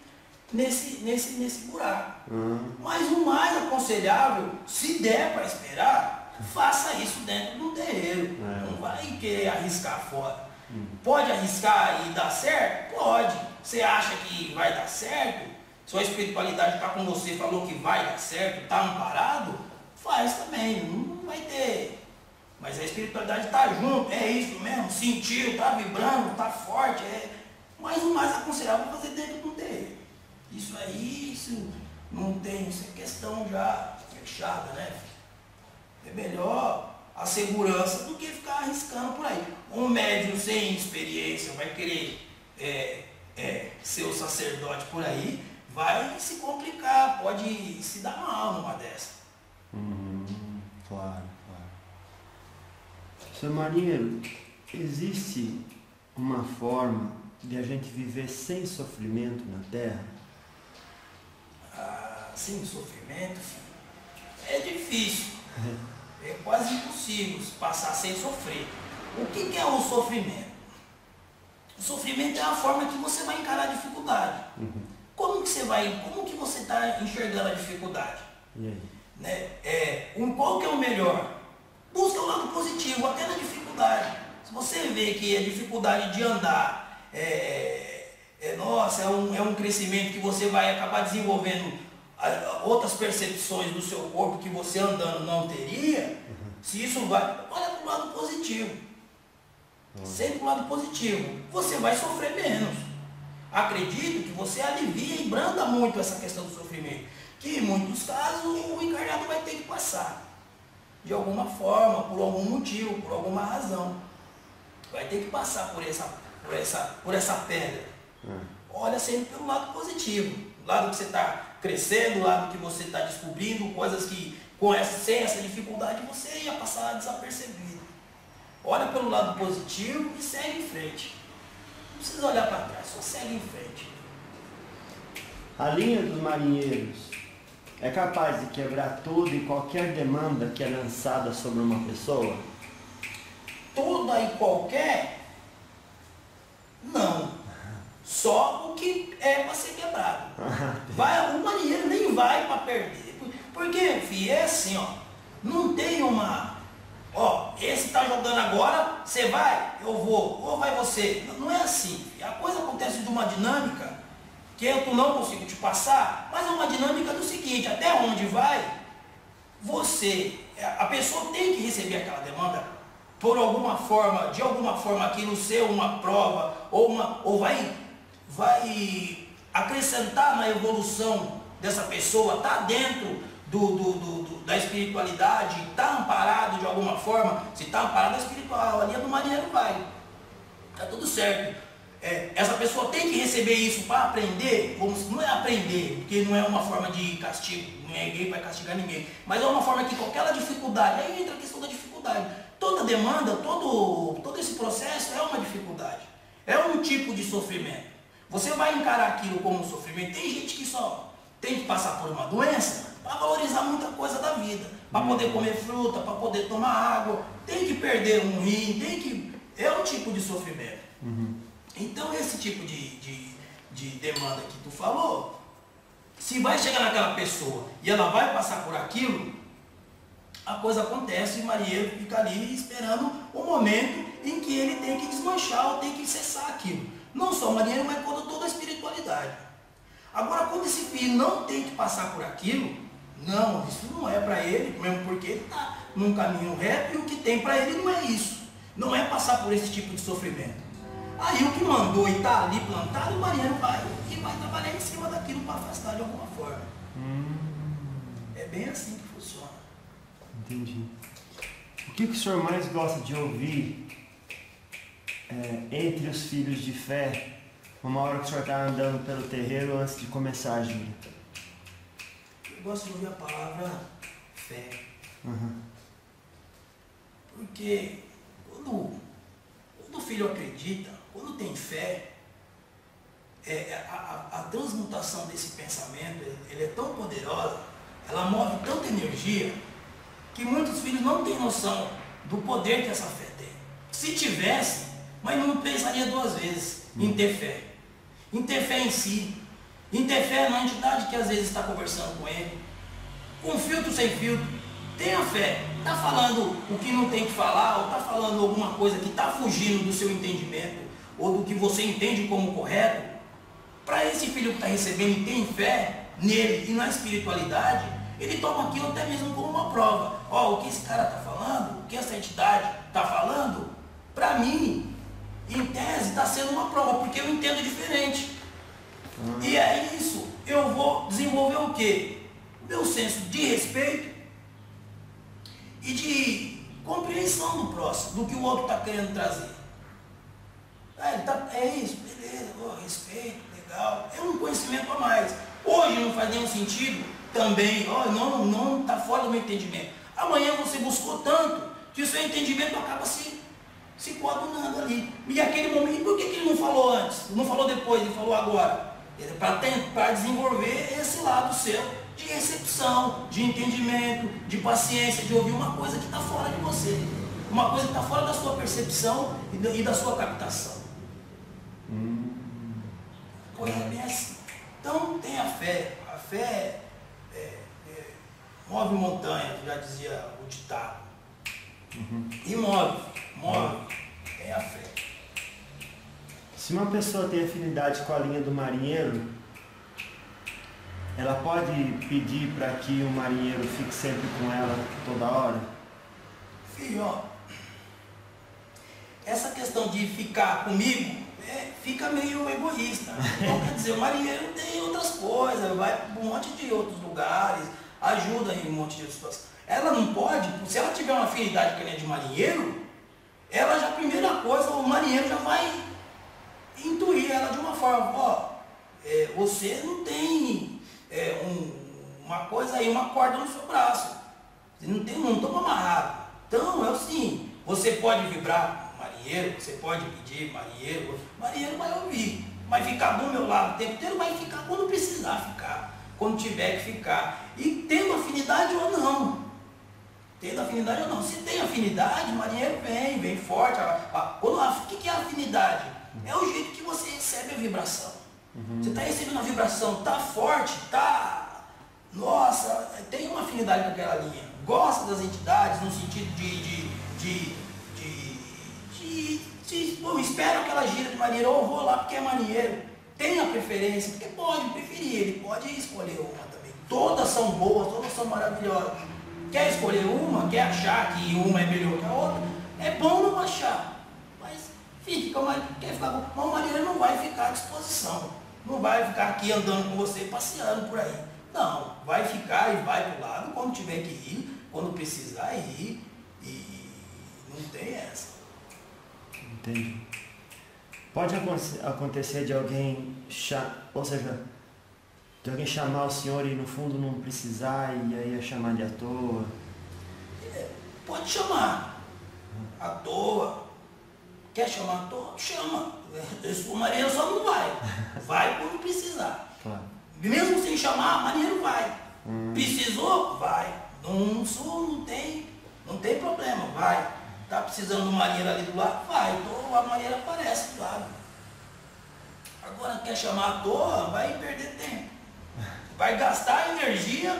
nesse, nesse, nesse buraco. Uhum. Mas o mais aconselhável, se der para esperar, faça isso dentro do terreiro. É. Não vai querer arriscar fora. Uhum. Pode arriscar e dar certo? Pode. Você acha que vai dar certo? Sua espiritualidade está com você, falou que vai dar certo, está amparado? Faz também, não vai ter. Mas a espiritualidade está junto, é isso mesmo, sentiu, está vibrando, está forte. É... Mas o mais aconselhável é fazer dentro do terreiro. Isso aí, isso não tem, isso é questão já fechada, né? É melhor a segurança do que ficar arriscando por aí. Um médium sem experiência vai querer é, é, ser o sacerdote por aí, vai se complicar, pode se dar mal numa dessas. Uhum. Claro, claro. Seu marinheiro, existe uma forma de a gente viver sem sofrimento na Terra? Ah, sem sofrimento, filho, é difícil. É quase impossível passar sem sofrer. O que, que é o sofrimento? O sofrimento é a forma que você vai encarar a dificuldade. Uhum. Como que você vai, como que você está enxergando a dificuldade? E aí? Né? É, um, qual que é o melhor? Busca o lado positivo, até na dificuldade. Se você vê que a dificuldade de andar é, é, nossa, é um, é um crescimento que você vai acabar desenvolvendo a, outras percepções do seu corpo que você andando não teria, uhum. Se isso vai, olha para o lado positivo. Uhum. Sempre para o lado positivo. Você vai sofrer menos. Acredito que você alivia e branda muito essa questão do sofrimento. Que em muitos casos o encarnado vai ter que passar. De alguma forma, por algum motivo, por alguma razão. Vai ter que passar por essa, por essa, por essa pedra. Uhum. Olha sempre pelo lado positivo. O lado que você está crescendo, o lado que você está descobrindo, coisas que com essa, sem essa dificuldade você ia passar desapercebido. Olha pelo lado positivo e segue em frente. Não precisa olhar para trás, só segue em frente. A linha dos marinheiros é capaz de quebrar toda e qualquer demanda que é lançada sobre uma pessoa? Toda e qualquer? Não. Só o que é para ser quebrado. Vai, o marinheiro nem vai para perder. Porque, filho, é assim, ó. Não tem uma... Ó, esse tá jogando agora, você vai, eu vou, ou vai você. Não é assim. A coisa acontece de uma dinâmica que eu não consigo te passar, mas é uma dinâmica do seguinte, até onde vai, você, a pessoa tem que receber aquela demanda por alguma forma, de alguma forma aquilo ser uma prova, ou, uma, ou vai, vai acrescentar na evolução dessa pessoa, tá dentro Do, do, do, do, da espiritualidade, está amparado de alguma forma. Se está amparado, a espiritual, a linha do marinheiro vai. Está tudo certo. É, essa pessoa tem que receber isso para aprender. Vamos, não é aprender, porque não é uma forma de castigo, ninguém vai castigar ninguém. Mas é uma forma que qualquer dificuldade, aí entra a questão da dificuldade. Toda demanda, todo, todo esse processo é uma dificuldade. É um tipo de sofrimento. Você vai encarar aquilo como um sofrimento. Tem gente que só tem que passar por uma doença para valorizar muita coisa da vida, para poder comer fruta, para poder tomar água, tem que perder um rim, tem que... É um tipo de sofrimento. Uhum. Então esse tipo de, de, de demanda que tu falou, se vai chegar naquela pessoa e ela vai passar por aquilo, a coisa acontece e o marinheiro fica ali esperando o momento em que ele tem que desmanchar ou tem que cessar aquilo. Não só o marinheiro, mas toda a espiritualidade. Agora, quando esse filho não tem que passar por aquilo, não, isso não é para ele, mesmo porque ele está num caminho reto e o que tem para ele não é isso. Não é passar por esse tipo de sofrimento. Aí o que mandou e está ali plantado, o marinheiro vai e vai trabalhar em cima daquilo para afastar de alguma forma. Hum. É bem assim que funciona. Entendi. O que, que o senhor mais gosta de ouvir é, entre os filhos de fé, uma hora que o senhor está andando pelo terreiro antes de começar a gira? Eu gosto de ouvir a palavra fé. Uhum. Porque quando, quando o filho acredita, quando tem fé, é, a, a, a transmutação desse pensamento ele é tão poderosa, ela move tanta energia, que muitos filhos não têm noção do poder que essa fé tem. Se tivesse, mas não pensaria duas vezes em ter fé. Em ter fé em si. em ter fé na entidade que às vezes está conversando com ele, com filtro, sem filtro. Tenha fé. Está falando o que não tem que falar, ou está falando alguma coisa que está fugindo do seu entendimento, ou do que você entende como correto, para esse filho que está recebendo e tem fé nele e na espiritualidade, ele toma aquilo até mesmo como uma prova. Ó, o que esse cara está falando, o que essa entidade está falando, para mim, em tese, está sendo uma prova, porque eu entendo diferente. Uhum. E é isso. Eu vou desenvolver o quê? Meu senso de respeito e de compreensão do próximo, do que o outro está querendo trazer. Ah, ele tá, é isso, beleza, oh, respeito, legal. É um conhecimento a mais. Hoje não faz nenhum sentido também, oh, não, não está fora do meu entendimento. Amanhã você buscou tanto que o seu entendimento acaba se, se coadunando ali. E aquele momento, por que, que ele não falou antes? Não falou depois, ele falou agora. Para desenvolver esse lado seu de recepção, de entendimento, de paciência, de ouvir uma coisa que está fora de você. Uma coisa que está fora da sua percepção e da, e da sua captação. Hum. Coisa bem assim. Então tenha fé. A fé é, é, move montanha, já dizia o ditado. Uhum. E move, move. Tenha fé. Se uma pessoa tem afinidade com a linha do marinheiro, ela pode pedir para que o marinheiro fique sempre com ela toda hora? Filho, ó, essa questão de ficar comigo é, fica meio egoísta. Então, quer dizer, o marinheiro tem outras coisas, vai para um monte de outros lugares, ajuda em um monte de situações. Ela não pode, se ela tiver uma afinidade com a linha de marinheiro, ela já, a primeira coisa, o marinheiro já vai intuir ela de uma forma, ó, é, você não tem é, um, uma coisa aí, uma corda no seu braço, você não tem, não estamos amarrados. Então é assim, você pode vibrar marinheiro, você pode pedir marinheiro, marinheiro vai ouvir, vai ficar do meu lado o tempo inteiro, vai ficar quando precisar ficar, quando tiver que ficar, e tendo afinidade ou não, tendo afinidade ou não, se tem afinidade, marinheiro vem, vem forte. O que é afinidade? É o jeito que você recebe a vibração. Uhum. Você está recebendo a vibração, está forte, está... Nossa, tem uma afinidade com aquela linha. Gosta das entidades no sentido de... de, de, de, de, de bom, espero que ela gira de marinheiro, ou vou lá porque é marinheiro. Tem a preferência, porque pode preferir, ele pode escolher uma também. Todas são boas, todas são maravilhosas. Quer escolher uma, quer achar que uma é melhor que a outra, é bom não achar. Fique com a marinheira, quer ficar com a marinheira, não vai ficar à disposição. Não vai ficar aqui andando com você, passeando por aí. Não, vai ficar e vai para o lado quando tiver que ir, quando precisar ir. E não tem essa. Entendi. Pode acontecer de alguém, ou seja, de alguém chamar o senhor e no fundo não precisar e aí é chamar de à toa? É, pode chamar. À toa. Quer chamar à toa? Chama. O marinheiro só não vai. Vai quando precisar. Claro. Mesmo sem chamar, o marinheiro vai. Hum. Precisou? Vai. Não, não, tem, não tem problema, vai. Tá precisando do marinheiro ali do lado? Vai. Então a marinheira aparece do lado. Agora quer chamar à toa? Vai perder tempo. Vai gastar energia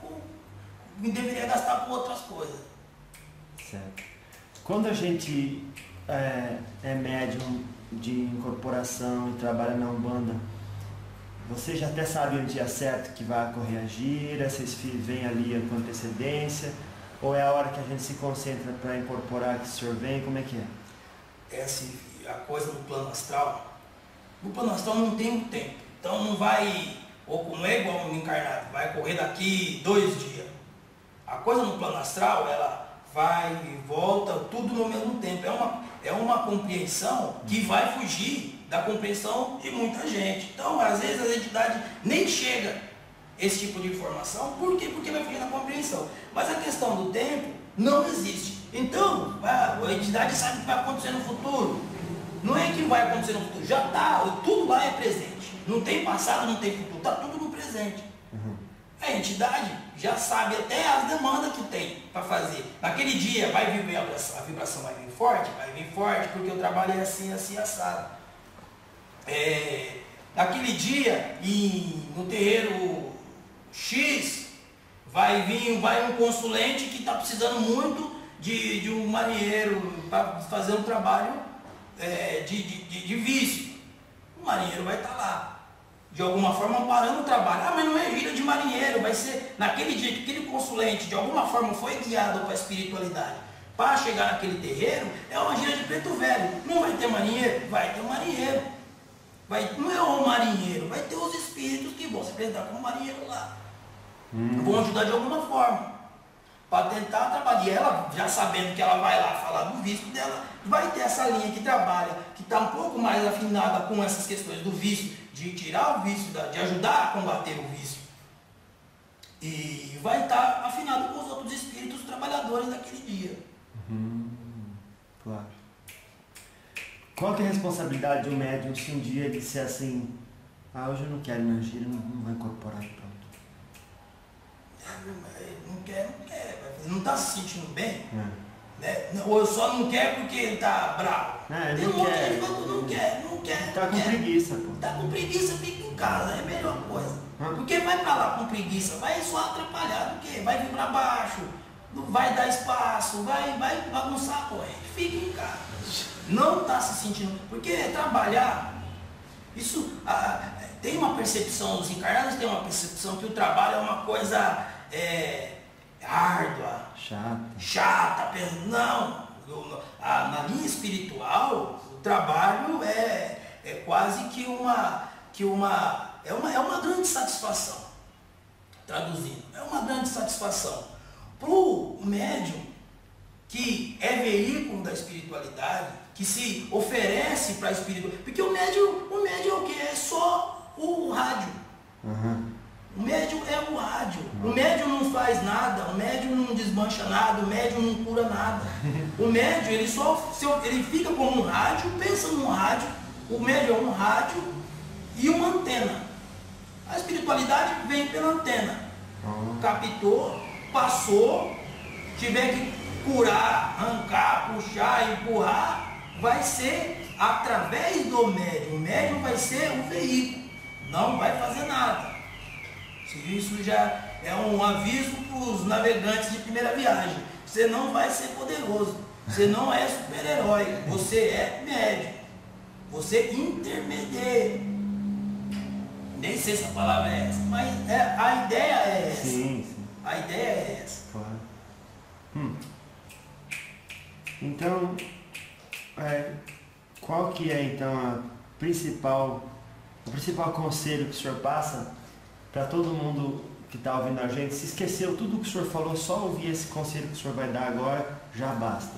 que deveria gastar com outras coisas. Certo. Quando a gente é, é médium de incorporação e trabalha na Umbanda, você já até sabe o dia certo que vai ocorrer a gira, vocês vêm ali com antecedência, ou é a hora que a gente se concentra para incorporar que o senhor vem, como é que é? É assim, a coisa no plano astral, no plano astral não tem um tempo, então não vai, ou como é igual um encarnado, vai ocorrer daqui dois dias. A coisa no plano astral, ela vai e volta, tudo no mesmo tempo, é uma, é uma compreensão que vai fugir da compreensão de muita gente. Então, às vezes, a entidade nem chega esse tipo de informação. Por quê? Porque vai fugir da compreensão. Mas a questão do tempo não existe. Então, a entidade sabe o que vai acontecer no futuro. Não é que vai acontecer no futuro, já está, tudo lá é presente. Não tem passado, não tem futuro, está tudo no presente. Uhum. A entidade já sabe até as demandas que tem para fazer. Naquele dia vai vir a vibração, a vibração vai vir forte, vai vir forte, porque o trabalho é assim, assim, assado. É, naquele dia, e no terreiro X, vai vir vai um consulente que está precisando muito de, de um marinheiro para fazer um trabalho é, de, de, de vício. O marinheiro vai estar tá lá, de alguma forma parando o trabalho. Ah, mas não é gira de marinheiro, vai ser naquele dia que aquele consulente de alguma forma foi guiado para a espiritualidade para chegar naquele terreiro, é uma gira de preto velho. Não vai ter marinheiro? Vai ter marinheiro. Vai, não é o marinheiro, vai ter os espíritos que vão se apresentar como marinheiro lá. Hum. Vão ajudar de alguma forma. Para tentar trabalhar. E ela, já sabendo que ela vai lá falar do vício dela, vai ter essa linha que trabalha, que está um pouco mais afinada com essas questões do vício, de tirar o vício, de ajudar a combater o vício. E vai estar afinado com os outros espíritos trabalhadores daquele dia. Hum, claro. Qual que é a responsabilidade de um médium se um dia ele disser assim, ah, hoje eu não quero energia, não, não vai incorporar, pronto. Não quer, não quer, não está se sentindo bem, é. Né? Ou só não quer porque ele está bravo. É, Tem não, um quer, monte de não quer, não quer. Está com quer. preguiça, pô. Está com preguiça, fica em casa, é a melhor coisa. Hum. Porque vai para lá com preguiça, vai só atrapalhar, porque vai vir para baixo, não vai dar espaço, vai, vai bagunçar a corrente, fica em casa. Não está se sentindo, porque trabalhar, isso ah, tem uma percepção, os encarnados têm uma percepção que o trabalho é uma coisa é, árdua, chata, chata, não, a, na linha espiritual, o trabalho é, é quase que uma, que uma, é uma, é uma grande satisfação, traduzindo, é uma grande satisfação. Para o médium, que é veículo da espiritualidade, que se oferece para a espiritualidade, porque o médium, o médium é o que? É só o rádio. Uhum. O médium é o rádio. Uhum. O médium não faz nada, o médium não desmancha nada, o médium não cura nada. O médium, ele só ele fica como um rádio, pensa num rádio, o médium é um rádio e uma antena. A espiritualidade vem pela antena. Uhum. Captou, passou, tiver que curar, arrancar, puxar, empurrar, vai ser através do médium. O médium vai ser o veículo, não vai fazer nada. Isso já é um aviso para os navegantes de primeira viagem. Você não vai ser poderoso, você não é super-herói, você é médium, você é intermediário. Nem sei se a palavra é essa, mas é, a ideia é essa. Sim, sim. A ideia é essa. Claro. Hum. Então, é, qual que é então a principal, o principal conselho que o senhor passa para todo mundo que está ouvindo a gente? Se esqueceu tudo que o senhor falou, só ouvir esse conselho que o senhor vai dar agora, já basta.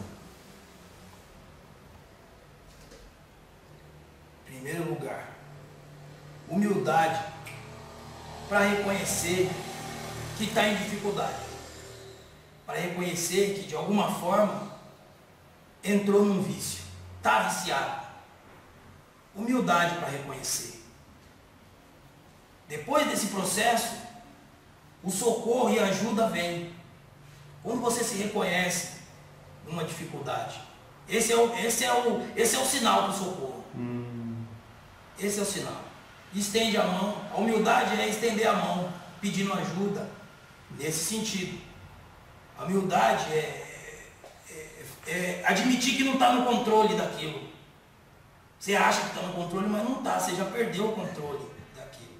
Em primeiro lugar, humildade para reconhecer que está em dificuldade, para reconhecer que de alguma forma entrou num vício, está viciado. Humildade para reconhecer. Depois desse processo, o socorro e a ajuda vem. Quando você se reconhece numa dificuldade, esse é o, esse é o, esse é o sinal do socorro. Hum. Esse é o sinal. Estende a mão. A humildade é estender a mão, pedindo ajuda, nesse sentido. A humildade é É admitir que não está no controle daquilo. Você acha que está no controle, mas não está. Você já perdeu o controle daquilo.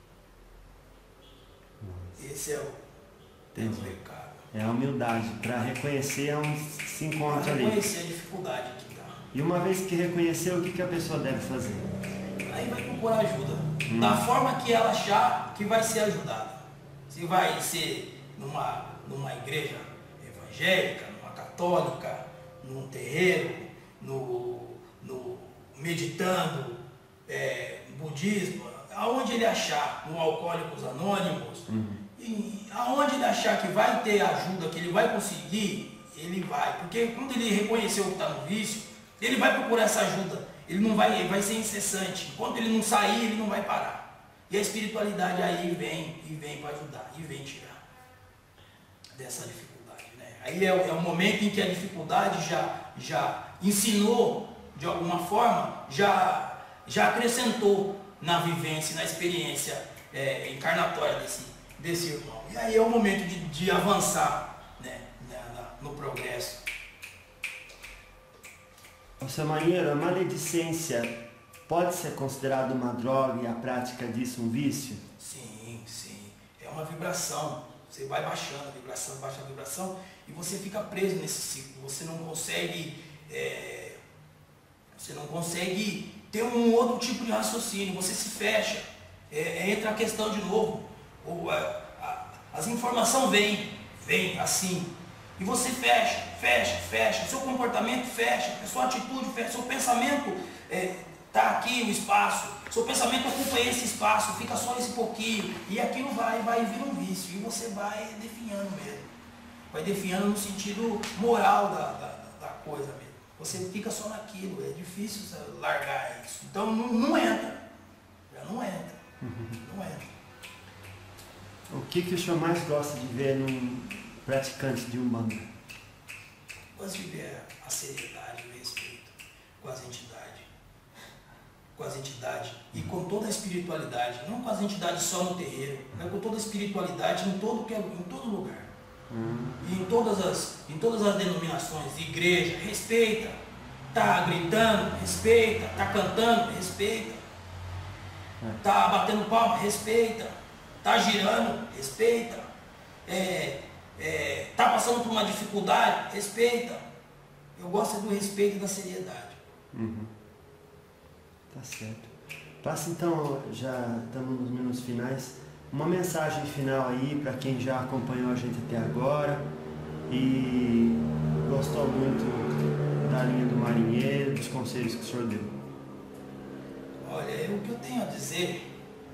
Esse é o, tem o recado. É a humildade, para reconhecer onde se encontra ali. Reconhecer a dificuldade que está. E uma vez que reconheceu, o que, que a pessoa deve fazer? Aí vai procurar ajuda. Hum. Da forma que ela achar que vai ser ajudada. Se vai ser numa, numa igreja evangélica, numa católica, num terreiro, no, no meditando, é, budismo, aonde ele achar, no Alcoólicos Anônimos, uhum. e aonde ele achar que vai ter ajuda, que ele vai conseguir, ele vai. Porque quando ele reconheceu que está no vício, ele vai procurar essa ajuda. Ele não vai, ele vai ser incessante. Enquanto ele não sair, ele não vai parar. E a espiritualidade aí vem, e vem para ajudar, e vem tirar dessa dificuldade. Aí é, é o momento em que a dificuldade já, já ensinou, de alguma forma, já, já acrescentou na vivência, na experiência é, encarnatória desse, desse irmão. E aí é o momento de, de avançar, né, na, na, no progresso. Seu marinheiro, a maledicência pode ser considerada uma droga e a prática disso um vício? Sim, sim. É uma vibração. Você vai baixando a vibração, baixa a vibração e você fica preso nesse ciclo. Você não consegue, é, você não consegue ter um outro tipo de raciocínio. Você se fecha. É, entra a questão de novo. Ou, a, a, as informações vêm, vêm assim. E você fecha, fecha, fecha. Seu comportamento fecha, a sua atitude fecha, seu pensamento está é, aqui o espaço. Seu pensamento ocupa esse espaço, fica só esse pouquinho. E aquilo vai, vai vir um vício. E você vai definhando mesmo. Vai definhando no sentido moral da, da, da coisa mesmo. Você fica só naquilo, é difícil largar isso. Então não, não entra. Já não entra. Uhum. Não entra. O que, que o senhor mais gosta de ver num praticante de Umbanda? Gosto de ver a seriedade, o respeito com as entidades. Com as entidades e com toda a espiritualidade, não com as entidades só no terreiro, mas com toda a espiritualidade em todo, em todo lugar. Uhum. E em todas, as, em todas as denominações, igreja, respeita, tá gritando, respeita, tá cantando, respeita, tá batendo palma, respeita, tá girando, respeita, é, é, tá passando por uma dificuldade, respeita. Eu gosto do respeito e da seriedade. Uhum. Tá certo. Passa então, já estamos nos minutos finais, uma mensagem final aí para quem já acompanhou a gente até agora e gostou muito da linha do marinheiro, dos conselhos que o senhor deu. Olha, o que eu tenho a dizer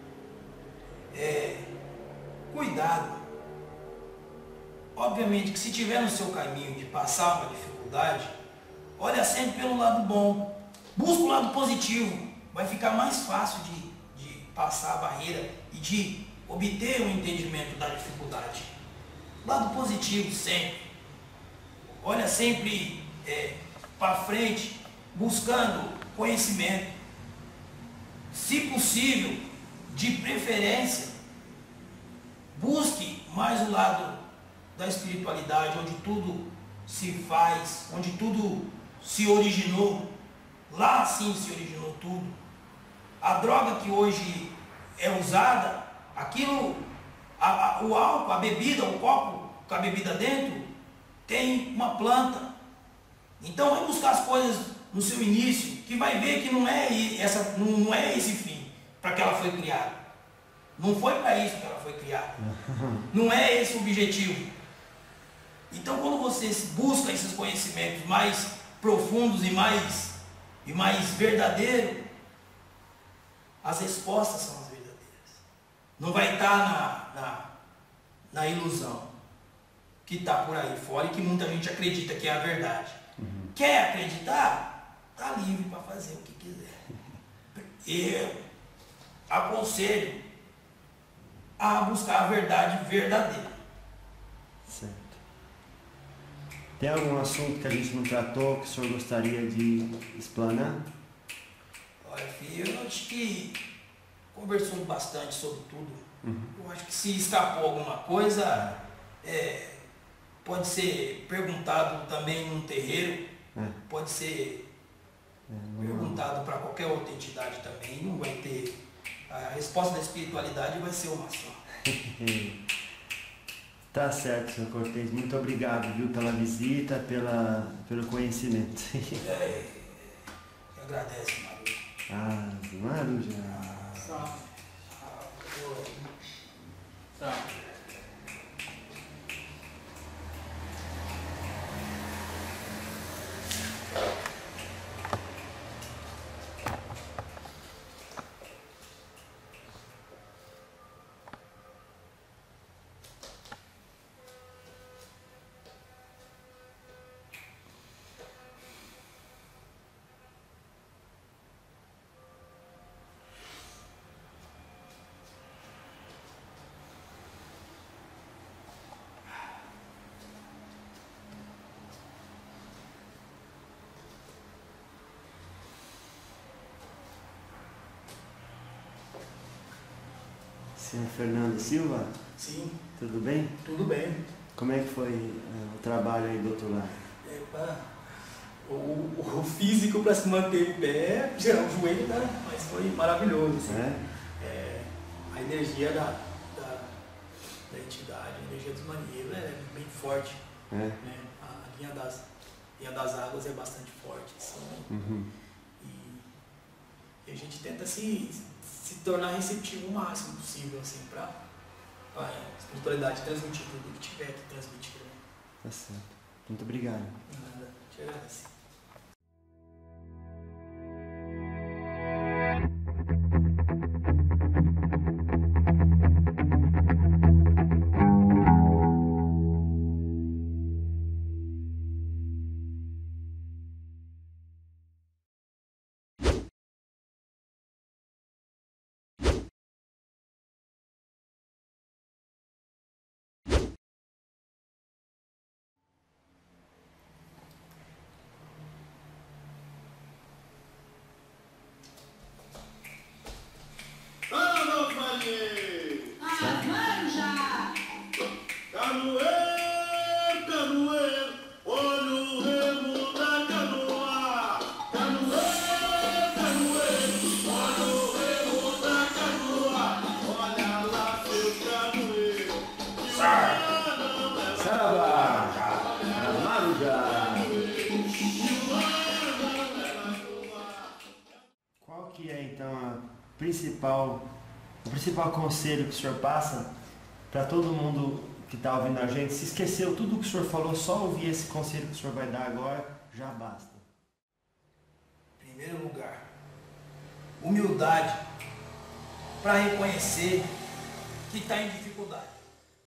é cuidado. Obviamente que se tiver no seu caminho de passar uma dificuldade, olha sempre pelo lado bom. Busca o lado positivo. Vai ficar mais fácil de, de passar a barreira e de obter o entendimento da dificuldade. Lado positivo sempre. Olha sempre é, para frente, buscando conhecimento. Se possível, de preferência, busque mais o lado da espiritualidade, onde tudo se faz, onde tudo se originou. Lá sim se originou tudo. A droga que hoje é usada, aquilo, a, a, o álcool, a bebida, o copo com a bebida dentro, tem uma planta. Então vai buscar as coisas no seu início, que vai ver que não é, essa, não, não é esse fim para que ela foi criada. Não foi para isso que ela foi criada. Não é esse o objetivo. Então quando você busca esses conhecimentos mais profundos e mais e mais verdadeiro, as respostas são as verdadeiras. Não vai estar na, na, na ilusão que está por aí fora e que muita gente acredita que é a verdade. Uhum. Quer acreditar? Está livre para fazer o que quiser. Eu aconselho a buscar a verdade verdadeira. Certo. Tem algum assunto que a gente não tratou que o senhor gostaria de explanar? Olha, filho, eu acho que conversou bastante sobre tudo. Uhum. Eu acho que se escapou alguma coisa, é, pode ser perguntado também num terreiro, é. pode ser é, perguntado para qualquer outra entidade também. Não vai ter. A resposta da espiritualidade vai ser uma só. Tá certo, senhor Cortez. Muito obrigado, viu, pela visita, pela, pelo conhecimento. É, eu agradeço, Maru. Ah, Maruja. Salve. Salve. senhor Fernando Silva? Sim. Tudo bem? Tudo bem. Como é que foi uh, o trabalho aí do outro lado? Epa, o, o, o físico para se manter em pé, gerar o joelho, né? Mas foi maravilhoso. Assim. É? É, a energia da, da, da entidade, a energia dos marinheiros é bem forte. É. Né? A, a linha, das, a linha das águas é bastante forte. Assim, Uhum. e, e a gente tenta se, se tornar receptivo o máximo possível assim, para a espiritualidade transmitir tudo que tiver que transmitir. Né? Tá certo. Muito obrigado. Nada, te agradeço. Qual que é então a principal, o principal conselho que o senhor passa para todo mundo que está ouvindo a gente? Se esqueceu tudo o que o senhor falou, só ouvir esse conselho que o senhor vai dar agora já basta. Em primeiro lugar, humildade para reconhecer que está em dificuldade.